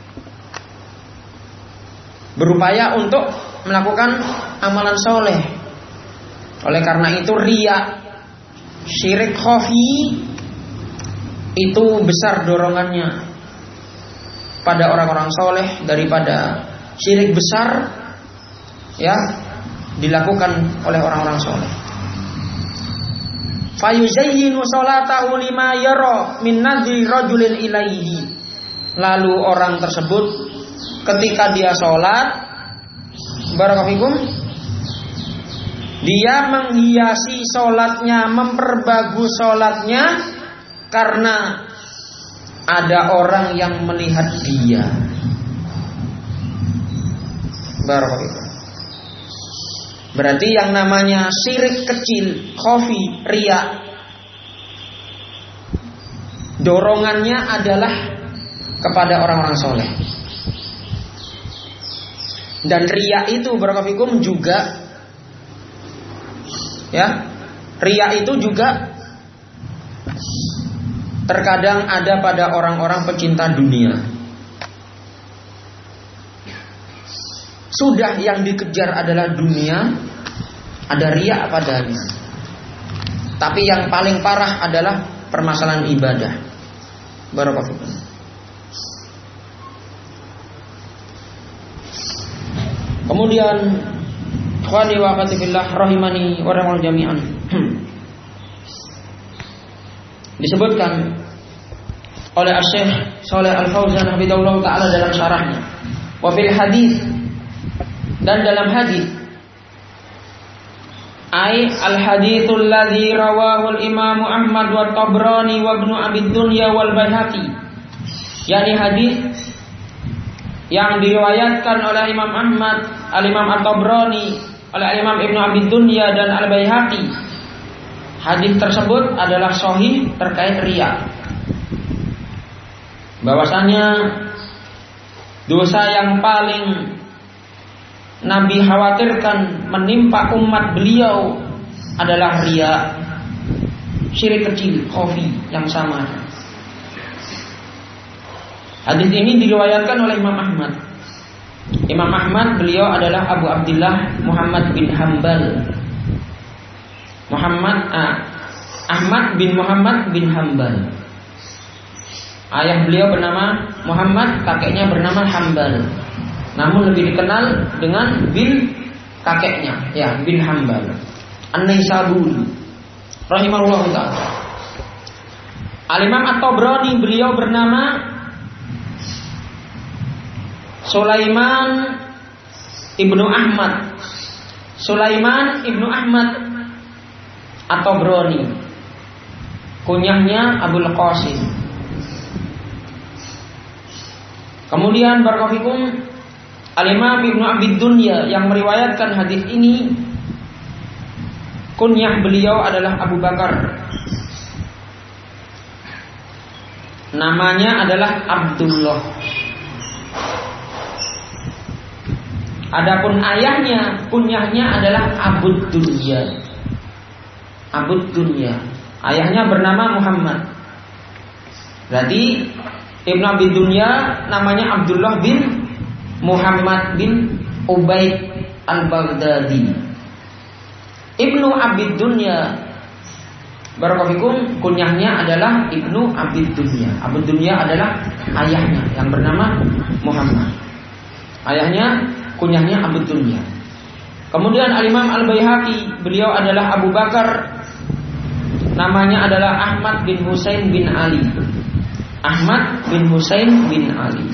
berupaya untuk melakukan amalan soleh. Oleh karena itu riya, syirik khafi itu besar dorongannya pada orang-orang soleh daripada syirik besar, ya, dilakukan oleh orang-orang soleh. Fayuzayyinu sholatahu lima yara min nadhi rajulin ilaihi. Lalu orang tersebut ketika dia sholat, barakallahu, dia menghiasi sholatnya, memperbagus sholatnya karena ada orang yang melihat dia. Barakallahu. Berarti yang namanya syirik kecil, khafi, riya, dorongannya adalah kepada orang-orang soleh. Dan riya itu barakallahu juga, ya, riya itu juga terkadang ada pada orang-orang pecinta dunia. Sudah yang dikejar adalah dunia, ada riya padanya. Tapi yang paling parah adalah permasalahan ibadah. Barakallahu. Kemudian ikhwani wa akhwati fillah rahimani wa rahimakumullah jami'an. Disebutkan oleh Asy-Syaikh Shalih Al-Fauzan hafizahullah taala dalam syarahnya. Wa fil hadis, dan dalam hadis, ai al-haditsul ladzi rawahu al-Imam Ahmad wa Tabrani wa Ibnu Abi Dunya wal Baihaqi, yakni hadis yang diriwayatkan oleh Imam Ahmad, Al-Imam At-Tabrani, oleh Imam Ibnu Abi Dunya dan Al-Baihaqi. Hadis tersebut adalah sahih terkait riya. Bahwasanya dosa yang paling Nabi khawatirkan menimpa umat beliau adalah riya, syirik kecil, khafi yang sama. Hadis ini diriwayatkan oleh Imam Ahmad. Imam Ahmad beliau adalah Abu Abdullah Muhammad bin Hanbal. Ahmad bin Muhammad bin Hanbal. Ayah beliau bernama Muhammad, kakeknya bernama Hanbal. Namun lebih dikenal dengan bin kakeknya, ya, bin Hanbal. An-Naisaburi rahimahullah ta'ala. Al-Imam At-Tabrani beliau bernama Sulaiman ibnu Ahmad. Sulaiman ibnu Ahmad At-Tabrani, kunyahnya Abul Qasim. Kemudian barakallahu Al-Imam Ibnu Abi Dunya yang meriwayatkan hadis ini, kunyah beliau adalah Abu Bakar. Namanya adalah Abdullah. Adapun ayahnya, kunyahnya adalah Abud Dunya. Abud Dunya. Ayahnya bernama Muhammad. Berarti Ibnu Abi Dunya namanya Abdullah bin Muhammad bin Ubaid al-Baghdadi. Ibnu Abi Dunya barakallahu kunyahnya adalah Ibnu Abi Dunya. Abu Dunya adalah ayahnya yang bernama Muhammad. Ayahnya kunyahnya Abu Dunya. Kemudian Al-Imam Al-Baihaqi, beliau adalah Abu Bakar. Namanya adalah Ahmad bin Husain bin Ali. Ahmad bin Husain bin Ali.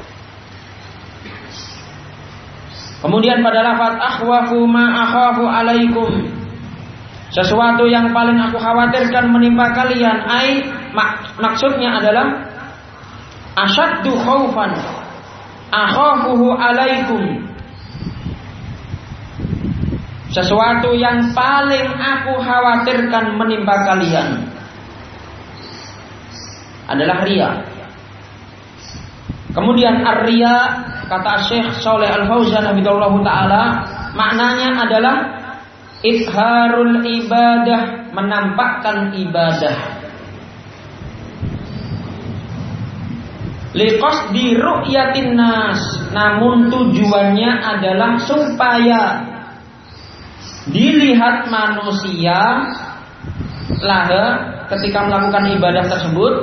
Kemudian pada lafaz akhwafu ma akhafu alaikum, sesuatu yang paling aku khawatirkan menimpa kalian, maksudnya adalah asyaddu khaufan akhafuhu alaikum, sesuatu yang paling aku khawatirkan menimpa kalian adalah riya. Kemudian ar-riya, kata Syekh Shalih Al-Fauzan hafizahullah taala, maknanya adalah izharul ibadah, menampakkan ibadah. Liqasdi ru'yatin nas, namun tujuannya adalah supaya dilihat manusia laha ketika melakukan ibadah tersebut,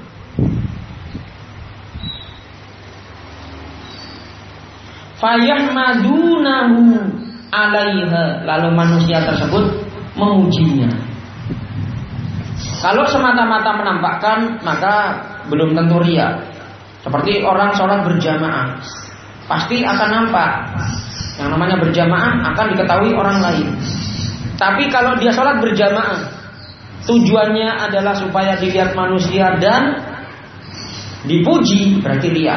fayahmadunahu alaiha, lalu manusia tersebut memujinya. Kalau semata-mata menampakkan, maka belum tentu riya. Seperti orang sholat berjamaah, pasti akan nampak. Yang namanya berjamaah akan diketahui orang lain. Tapi kalau dia sholat berjamaah, tujuannya adalah supaya dilihat manusia dan dipuji, berarti riya.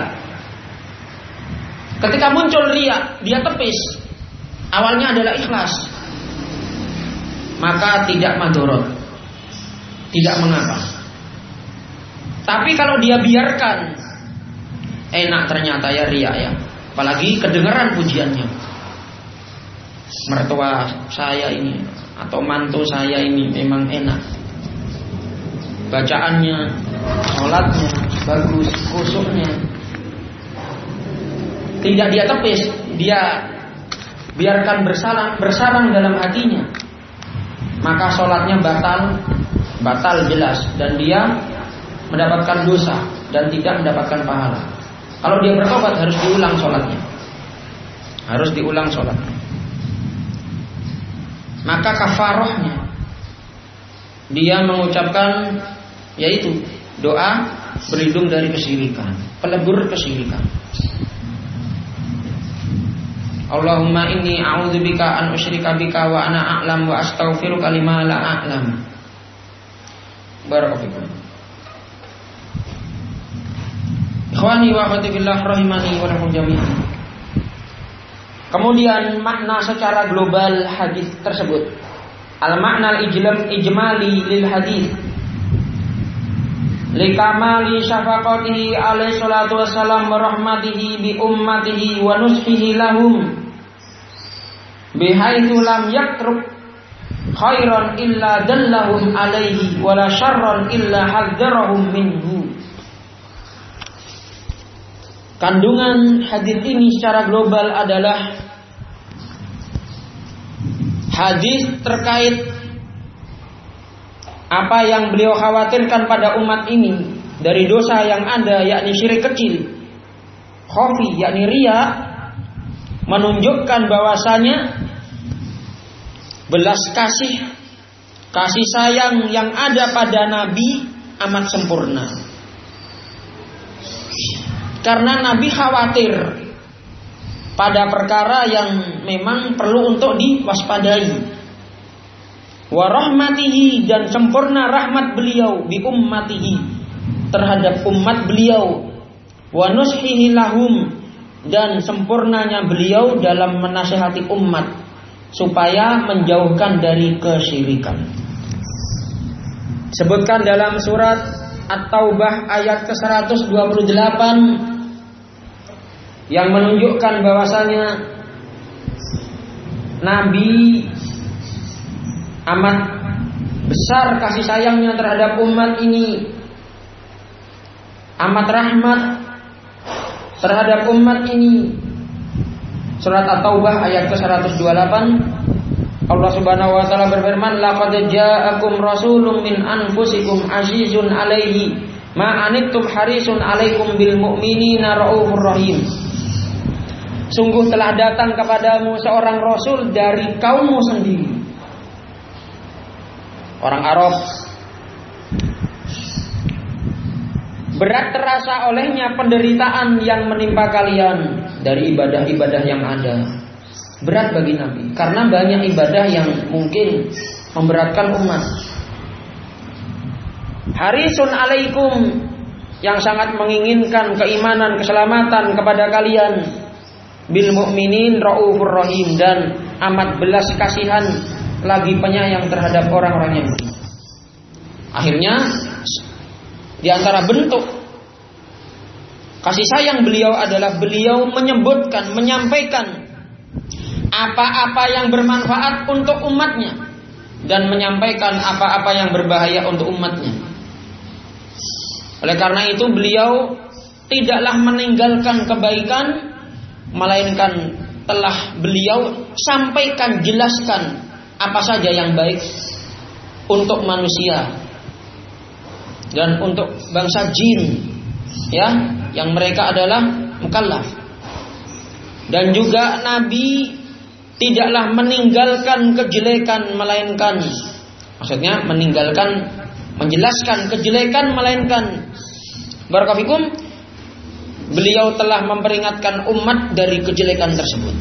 Ketika muncul riya, dia tepis. Awalnya adalah ikhlas, maka tidak madorot, tidak mengapa. Tapi kalau dia biarkan, enak ternyata ya riya ya. Apalagi kedengaran pujiannya. Mertua saya ini atau mantu saya ini memang enak, bacaannya, sholatnya bagus, khusyuknya. Tidak dia tepis, dia biarkan bersarang dalam hatinya, maka sholatnya batal jelas, dan dia mendapatkan dosa dan tidak mendapatkan pahala. Kalau dia bertobat harus diulang sholatnya. Maka kafarahnya dia mengucapkan yaitu doa berlindung dari kesyirikan, pelebur kesyirikan. Allahumma inni a'udzubika an usyrika bika wa ana a'lam wa astaghfiruka lima la a'lam. Barakallahu. Ikhwani wa akhwati billah rahimani wa lakum jami'an. Kemudian makna secara global hadis tersebut. Al-makna al-ijmali lil hadis. Likamali syafaqatihi alaihi salatu wassalam wa rahmatihi bi ummatihi wa nushihi lahum bihaitsu lam yatruk khairan illa dallahum alaihi wa la syarran illa hadzarahum minhu. Kandungan hadis ini secara global adalah hadis terkait apa yang beliau khawatirkan pada umat ini dari dosa yang ada, yakni syirik kecil, khafi, yakni riya, menunjukkan bahwasanya belas kasih sayang yang ada pada Nabi amat sempurna. Karena Nabi khawatir pada perkara yang memang perlu untuk diwaspadai. Wa rahmatihi, dan sempurna rahmat beliau bi ummatihi, terhadap umat beliau. Wa nushihi lahum, dan sempurnanya beliau dalam menasihati umat supaya menjauhkan dari kesyirikan. Sebutkan dalam surat At-Taubah ayat ke-128 yang menunjukkan bahwasanya Nabi amat besar kasih sayangnya terhadap umat ini, amat rahmat terhadap umat ini. Surat At-Taubah ayat ke-128, Allah Subhanahu wa taala berfirman, laqad ja'akum rasulun min anfusikum azizun 'alaihi ma anittum harisun 'alaikum bil mu'minina raufur rahim. Sungguh telah datang kepadamu seorang rasul dari kaummu sendiri, orang Arab. Berat terasa olehnya penderitaan yang menimpa kalian dari ibadah-ibadah yang ada. Berat bagi Nabi karena banyak ibadah yang mungkin memberatkan umat. Harisun alaikum, yang sangat menginginkan keimanan, keselamatan kepada kalian. Bil mu'minin raufur rahim, dan amat belas kasihan lagi penyayang terhadap orang-orang yang beriman. Akhirnya di antara bentuk kasih sayang beliau adalah beliau menyebutkan, menyampaikan apa-apa yang bermanfaat untuk umatnya dan menyampaikan apa-apa yang berbahaya untuk umatnya. Oleh karena itu beliau tidaklah meninggalkan kebaikan, melainkan telah beliau sampaikan, jelaskan apa saja yang baik untuk manusia dan untuk bangsa jin, ya, yang mereka adalah mukallaf. Dan juga Nabi tidaklah meninggalkan kejelekan, melainkan, maksudnya meninggalkan, menjelaskan kejelekan, melainkan, barakallahu, beliau telah memperingatkan umat dari kejelekan tersebut.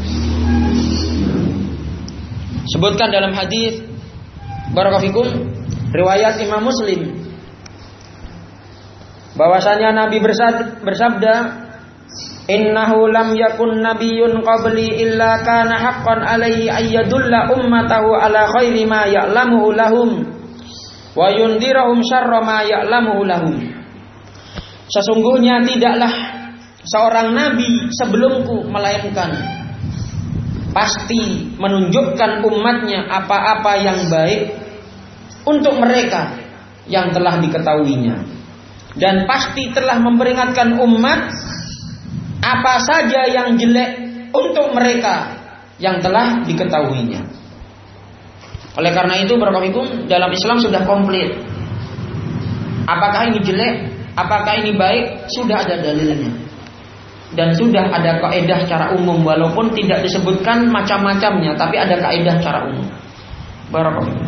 Sebutkan dalam hadis, barakallahu, riwayat Imam Muslim, bahwasanya Nabi bersabda, innahu lam yakun nabiyyun qabli illa kana haqqan alaihi ayyadulla ummatahu ala khairi ma ya'lamuhu lahum wa yundirahum syarra ma ya'lamuhu lahum. Sesungguhnya tidaklah seorang nabi sebelumku melainkan pasti menunjukkan umatnya apa-apa yang baik untuk mereka yang telah diketahuinya, dan pasti telah memperingatkan umat apa saja yang jelek untuk mereka yang telah diketahuinya. Oleh karena itu barakallahu dalam Islam sudah komplit. Apakah ini jelek, apakah ini baik, sudah ada dalilnya. Dan sudah ada kaidah secara umum, walaupun tidak disebutkan macam-macamnya, tapi ada kaidah secara umum. Barakallahu.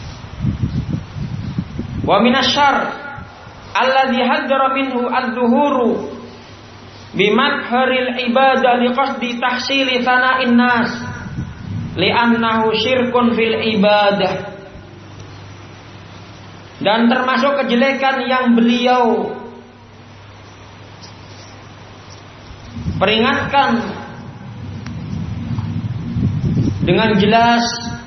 Wa minasyarr alladzi haddara minhu adz-dzuhuru bimadharil ibadah liqasdi tahsili thana'in nas li'annahu syirkun fil ibadah. Dan termasuk kejelekan yang beliau peringatkan dengan jelas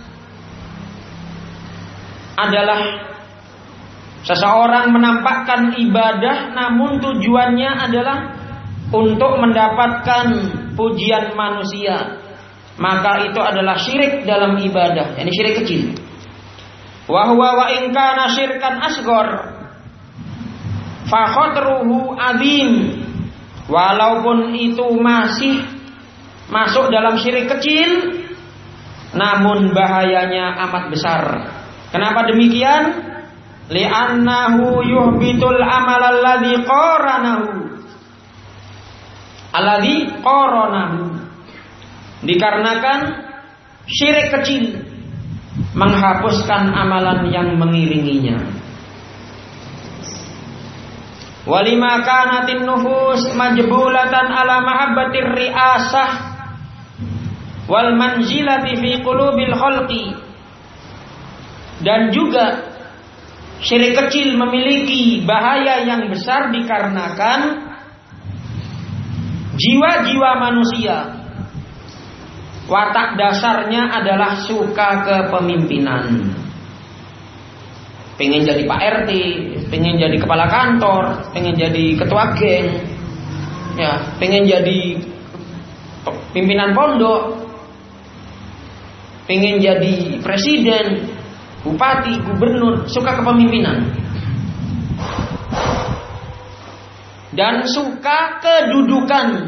adalah seseorang menampakkan ibadah namun tujuannya adalah untuk mendapatkan pujian manusia, maka itu adalah syirik dalam ibadah, yakni syirik kecil. Wa huwa wa in kana syirkan asghar fa khatruhu azim, walaupun itu masih masuk dalam syirik kecil, namun bahayanya amat besar. Kenapa demikian? Li'annahu yuhbitul amal alladhi qaranahu. Dikarenakan syirik kecil menghapuskan amalan yang mengiringinya. Walima kanatin nufus majbulatan ala mahabbatir riasah wal manzilati fi qulubil khalqi. Dan juga syirik kecil memiliki bahaya yang besar dikarenakan jiwa-jiwa manusia watak dasarnya adalah suka kepemimpinan. Pengen jadi Pak RT, pengen jadi kepala kantor, pengen jadi ketua geng, ya, pengen jadi pimpinan pondok, pengen jadi presiden, bupati, gubernur, suka kepemimpinan. Dan suka kedudukan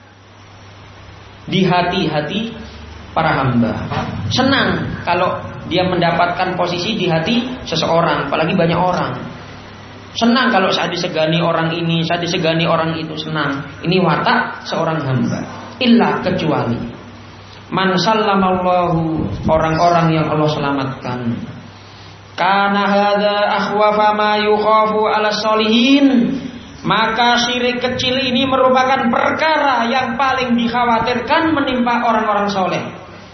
di hati-hati para hamba. Senang kalau dia mendapatkan posisi di hati seseorang, apalagi banyak orang. Senang kalau saat disegani orang ini, saat disegani orang itu, senang. Ini watak seorang hamba. Illa kecuali man sallamallahu, orang-orang yang Allah selamatkan. Kana hadza akhwafa ma yukhafu ala sholihin, maka syirik kecil ini merupakan perkara yang paling dikhawatirkan menimpa orang-orang soleh.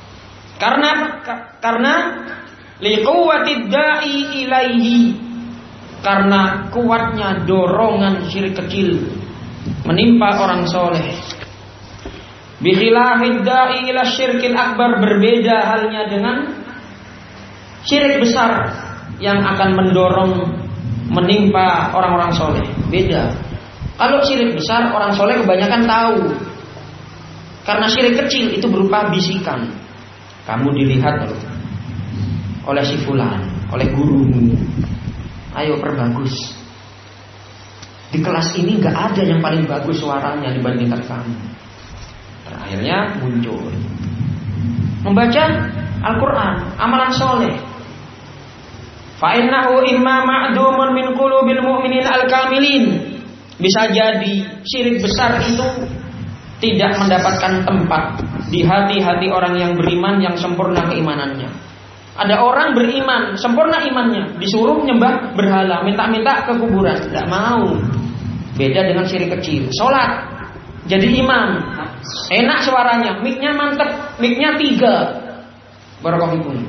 Karena liquwatid da'i ilaihi, karena kuatnya dorongan syirik kecil menimpa orang soleh. Bikhilafid da'i ila syirkil akbar, berbeda halnya dengan syirik besar yang akan mendorong menimpa orang-orang soleh. Beda. Kalau syirik besar orang soleh kebanyakan tahu, karena syirik kecil itu berupa bisikan. Kamu dilihat oleh si fulan, oleh gurumu, ayo perbagus. Di kelas ini gak ada yang paling bagus suaranya dibandingkan kamu. Terakhirnya muncul membaca Al-Quran, amalan soleh. Fa'innahu imma ma'dumun min qulubil mu'minin al-kamilin. Bisa jadi syirik besar itu tidak mendapatkan tempat di hati-hati orang yang beriman, yang sempurna keimanannya. Ada orang beriman, sempurna imannya, disuruh nyembah berhala, minta-minta ke kuburan, tidak mau. Beda dengan syirik kecil. Sholat, jadi imam, enak suaranya, mic-nya mantep, mic-nya 3. Barakallahu.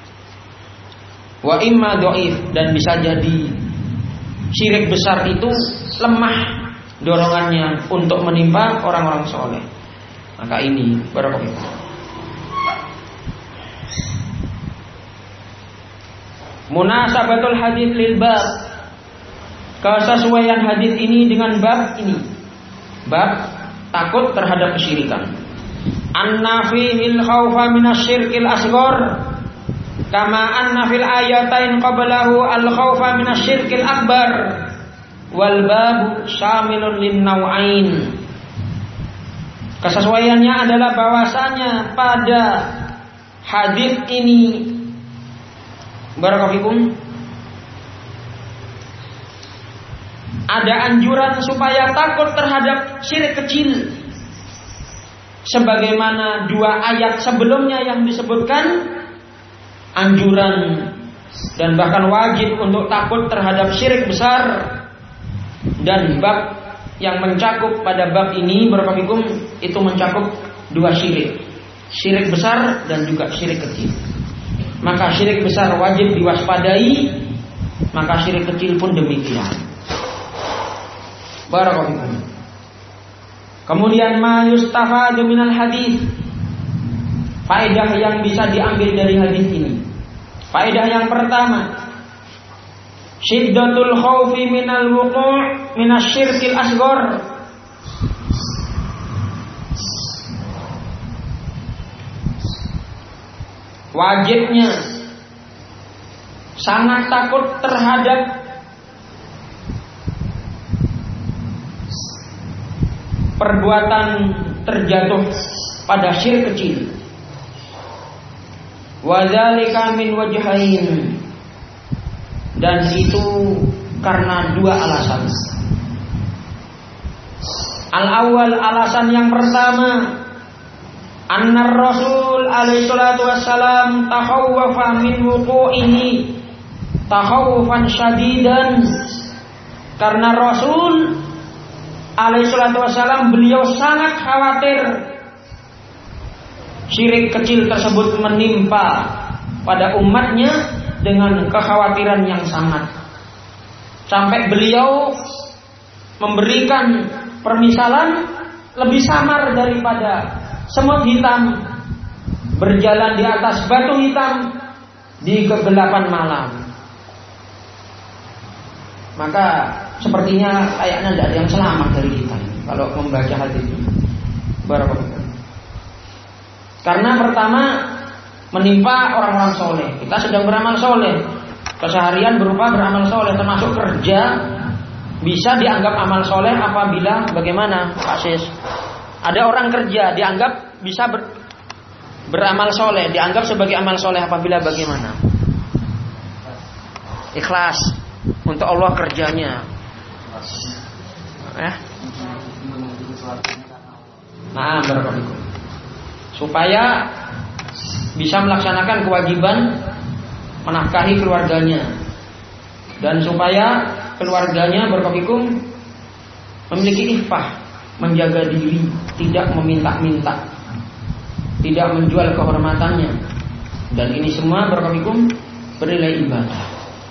Wa imma dhaif, dan bisa jadi syirik besar itu lemah dorongannya untuk menimpa orang-orang soleh. Maka ini barakallahu. Munasabatul hadits lil bab, kesesuaian hadis ini dengan bab ini, bab takut terhadap kesyirikan. Anna fihil khaufa minasyirkil asghar, kama anna fil ayatain qablahu al khaufa minasyirkil akbar, wal babu syamilun lin nau'ain. Kesesuaiannya adalah bahwasanya pada hadis ini barakallahu ada anjuran supaya takut terhadap syirik kecil, sebagaimana 2 ayat sebelumnya yang disebutkan anjuran dan bahkan wajib untuk takut terhadap syirik besar. Dan bab yang mencakup pada bab ini barakallahu itu mencakup 2 syirik, syirik besar dan juga syirik kecil. Maka syirik besar wajib diwaspadai, maka syirik kecil pun demikian. Barakallahu. Kemudian ma yustafadu minal hadis, faedah yang bisa diambil dari hadis ini. Faedah yang pertama, syiddatul khaufi minal wuqu' minasyirkil asghar. Wajibnya sangat takut terhadap perbuatan terjatuh pada syirik kecil. Wa dzalika min wajhain, dan itu karena 2 alasan. Al-awwal, alasan yang pertama, anna Rasul alaihi salatu wassalam takhawwafa min wuqu'ihi takhawufan syadidan. Karena Rasul alaihi salatu wassalam beliau sangat khawatir syirik kecil tersebut menimpa pada umatnya dengan kekhawatiran yang sangat, sampai beliau memberikan permisalan lebih samar daripada semut hitam berjalan di atas batu hitam di kegelapan malam. Maka sepertinya kayaknya tidak ada yang selamat dari kita kalau membaca hadis ini. Barakallahu. Karena pertama menimpa orang-orang soleh. Kita sedang beramal soleh, keseharian berupa beramal soleh, termasuk kerja bisa dianggap amal soleh apabila bagaimana Pak Sis? Ada orang kerja dianggap bisa beramal soleh, dianggap sebagai amal soleh apabila bagaimana? Ikhlas untuk Allah kerjanya. Nah, barakallahu. Supaya bisa melaksanakan kewajiban menafkahi keluarganya, dan supaya keluarganya barakallahu memiliki iffah, menjaga diri, tidak meminta-minta, tidak menjual kehormatannya, dan ini semua barakallahu bernilai ibadah.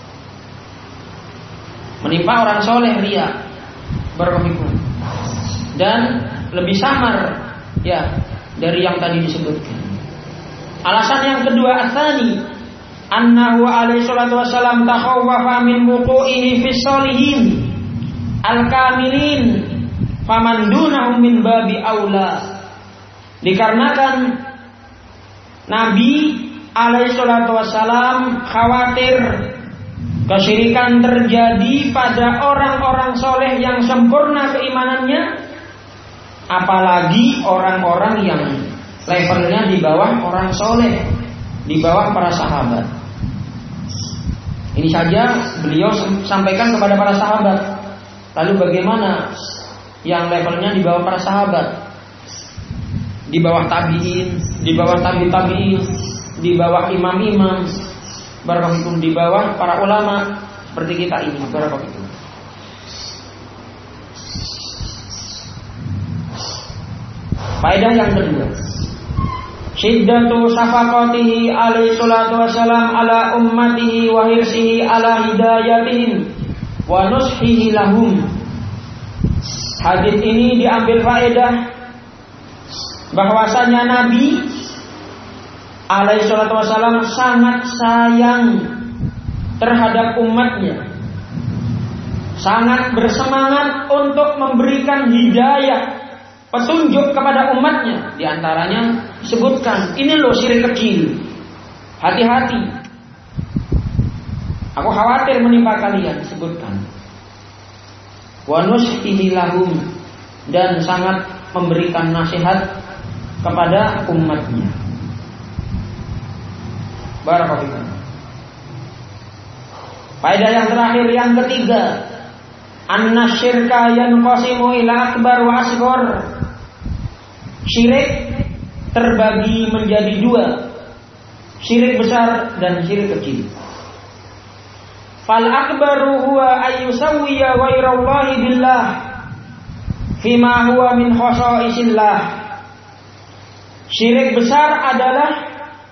Menimpa orang soleh riya barakallahu, dan lebih samar ya dari yang tadi disebutkan. Alasan yang kedua, atsani annahu alaihi salatu wassalam takhawwafa min wuqu'ihi fi sholihin al-kamilin faman dunahum min babi aula. Dikarenakan Nabi alaihi salatu wassalam khawatir kesyirikan terjadi pada orang-orang soleh yang sempurna keimanannya, apalagi orang-orang yang levelnya di bawah orang soleh, di bawah para sahabat. Ini saja beliau sampaikan kepada para sahabat. Lalu bagaimana yang levelnya di bawah para sahabat, di bawah tabi'in, di bawah tabi'in, di bawah imam-imam, barakallahu, di bawah para ulama seperti kita ini, barakallahu. Faedah yang kedua, syiddatu syafaqatihi alaihi salatu wassalam ala ummatihi wa hirsihi ala hidayatihim wa nushihi lahum. Hadis ini diambil faedah bahwasanya Nabi alaihi salatu wassalam sangat sayang terhadap umatnya, sangat bersemangat untuk memberikan hidayah, petunjuk kepada umatnya. Di antaranya disebutkan, ini loh syirik kecil, hati-hati, aku khawatir menimpa kalian, disebutkan. Wa nushihi lahum, dan sangat memberikan nasihat kepada umatnya. Barakallahu. Faedah yang terakhir yang ketiga, anna syirka yanqasimu ila akbar wa asghar. Syirik terbagi menjadi dua, syirik besar dan syirik kecil. Fal akbaru huwa ayyusawwiya ghairallahi billah fima huwa min khasaisillah. Syirik besar adalah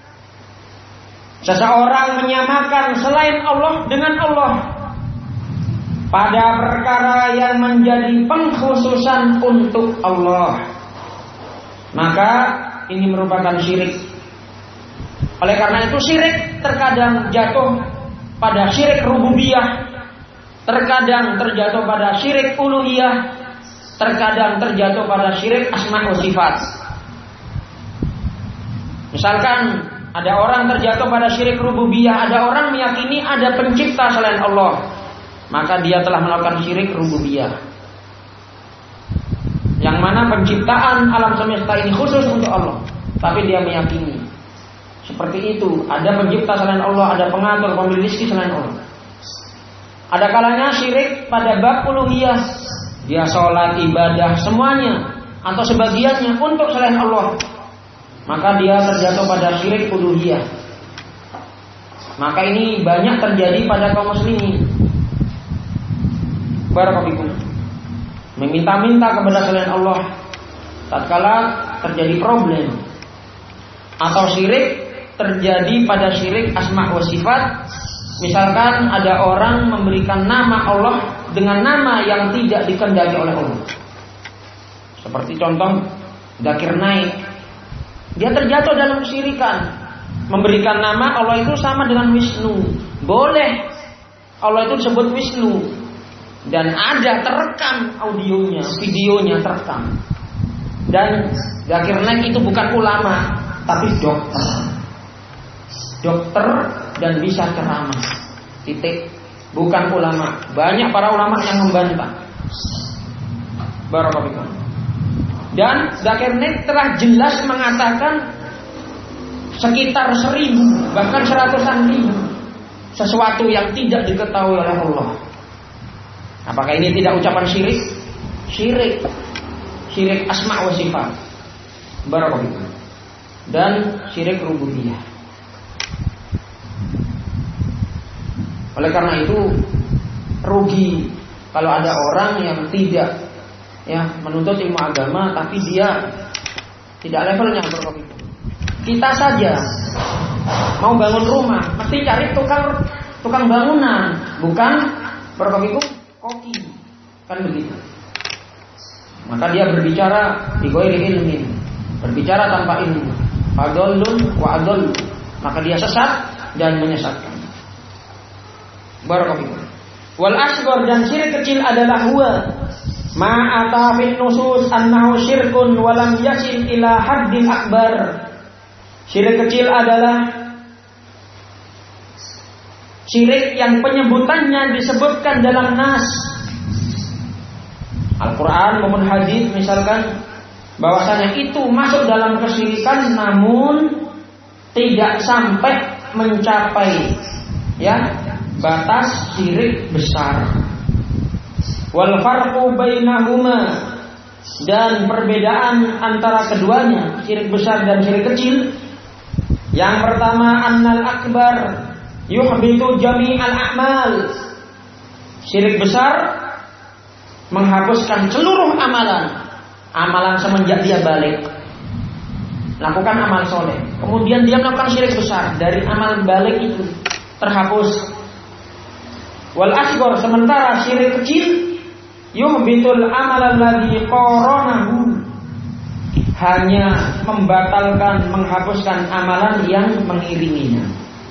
seseorang menyamakan selain Allah dengan Allah pada perkara yang menjadi pengkhususan untuk Allah. Maka ini merupakan syirik. Oleh karena itu syirik terkadang jatuh pada syirik rububiyah, terkadang terjatuh pada syirik uluhiyah, terkadang terjatuh pada syirik asma wa sifat. Misalkan ada orang terjatuh pada syirik rububiyah, ada orang meyakini ada pencipta selain Allah, maka dia telah melakukan syirik rububiyah. Yang mana penciptaan alam semesta ini khusus untuk Allah, tapi dia meyakini seperti itu, ada pencipta selain Allah, ada pengatur, pemilik rezeki selain Allah. Ada kalanya syirik pada bab uluhiyah, dia sholat, ibadah, semuanya atau sebagiannya untuk selain Allah, maka dia terjatuh pada syirik uluhiyah. Maka ini banyak terjadi pada kaum muslimin. Barakallahu. Meminta-minta kepada selain Allah tatkala terjadi problem, atau syirik terjadi pada syirik asma wa sifat. Misalkan ada orang memberikan nama Allah dengan nama yang tidak dikehendaki oleh Allah. Seperti contoh Zakir Naik, dia terjatuh dalam kesyirikan. Memberikan nama Allah itu sama dengan Wisnu. Boleh Allah itu disebut Wisnu, dan ada terekam audionya, videonya terekam. Dan Zakir Naik itu bukan ulama, tapi dokter dan bisa ceramah. Titik. Bukan ulama. Banyak para ulama yang membantah. Barakallahu. Dan Zakir Naik telah jelas mengatakan sekitar 1000 bahkan 100.000 sesuatu yang tidak diketahui oleh Allah. Apakah ini tidak ucapan syirik? Syirik. Syirik asma wa sifat. Barakallahu. Dan syirik rububiyah. Oleh karena itu rugi kalau ada orang yang tidak menuntut ilmu agama tapi dia tidak levelnya berkopi. Kita saja mau bangun rumah mesti cari tukang bangunan, bukan berkopi koki, kan begitu. Maka dia berbicara di ghairi ilmin, berbicara tanpa ilmu. Fadallun wa adall, maka dia sesat dan menyesatkan. Barakallahu. Wal asghar, dan syirik kecil adalah huwa ma ata fil nusus annahu syirkun wa lam yasil ila haddil akbar. Syirik kecil adalah syirik yang penyebutannya disebutkan dalam nas Al-Quran maupun hadis, misalkan bahwasanya itu masuk dalam kesyirikan namun tidak sampai mencapai batas syirik besar. Wal farqu bainahuma, dan perbedaan antara keduanya, syirik besar dan syirik kecil. Yang pertama, annal akbar yuhbitu jami'al a'mal. Syirik besar menghapuskan seluruh amalan semenjak dia balik. Lakukan amal soleh, kemudian dia melakukan syirik besar, dari amal balik itu terhapus. Wal asghar, sementara syirik kecil yuhbitul amal alladhi qaranahu, hanya membatalkan, menghapuskan amalan yang mengiringinya.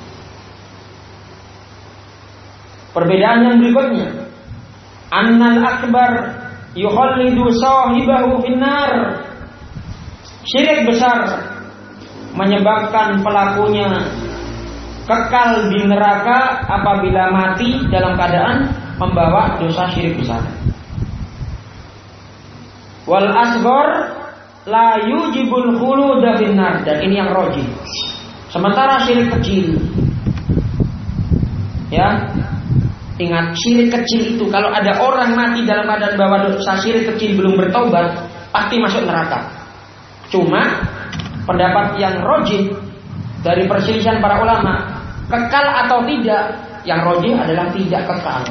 Perbedaan yang berikutnya, annal akbar yukhallidu sahibahu finnar. Syirik besar menyebabkan pelakunya kekal di neraka apabila mati dalam keadaan membawa dosa syirik besar. Wal asghar la yujibul khuluda finnar, dan ini yang rajih. Sementara syirik kecil, ya, ingat syirik kecil itu kalau ada orang mati dalam keadaan bahwa dosa syirik kecil belum bertobat, pasti masuk neraka. Cuma pendapat yang rajih dari perselisihan para ulama, kekal atau tidak, yang rajih adalah tidak kekal.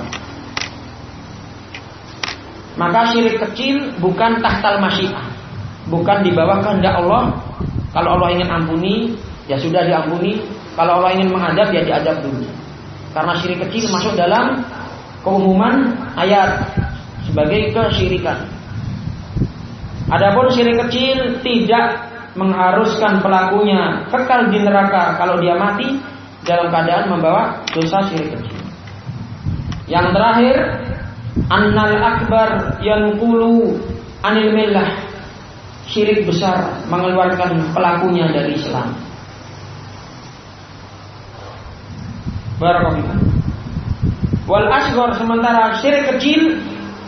Maka syirik kecil bukan tahtal masyiah, bukan di bawah kehendak Allah. Kalau Allah ingin ampuni, ya sudah diampuni. Kalau Allah ingin mengadab, ya diadab dulu. Karena syirik kecil masuk dalam keumuman ayat sebagai kesyirikan. Adapun syirik kecil tidak mengharuskan pelakunya kekal di neraka kalau dia mati dalam keadaan membawa dosa syirik kecil. Yang terakhir, annal akbar yanqulu anil millah, syirik besar mengeluarkan pelakunya dari Islam. Barakallahu. Wal asghar, sementara syirik kecil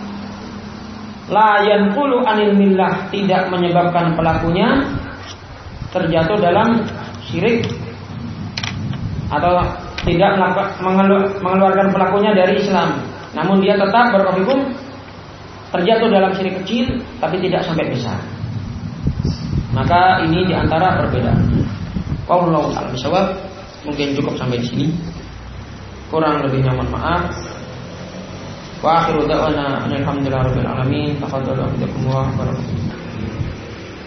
la yanqulu anil millah, tidak menyebabkan pelakunya terjatuh dalam syirik atau tidak mengeluarkan pelakunya dari Islam. Namun dia tetap berhukum terjatuh dalam syirik kecil tapi tidak sampai besar. Maka ini diantara perbedaan. Wallahu a'lam bishawab. Mungkin cukup sampai di sini. Kurang lebihnya mohon maaf. Wa akhiru da'wana alhamdulillahirabbil alamin. Tafadhalu wa barakallahu.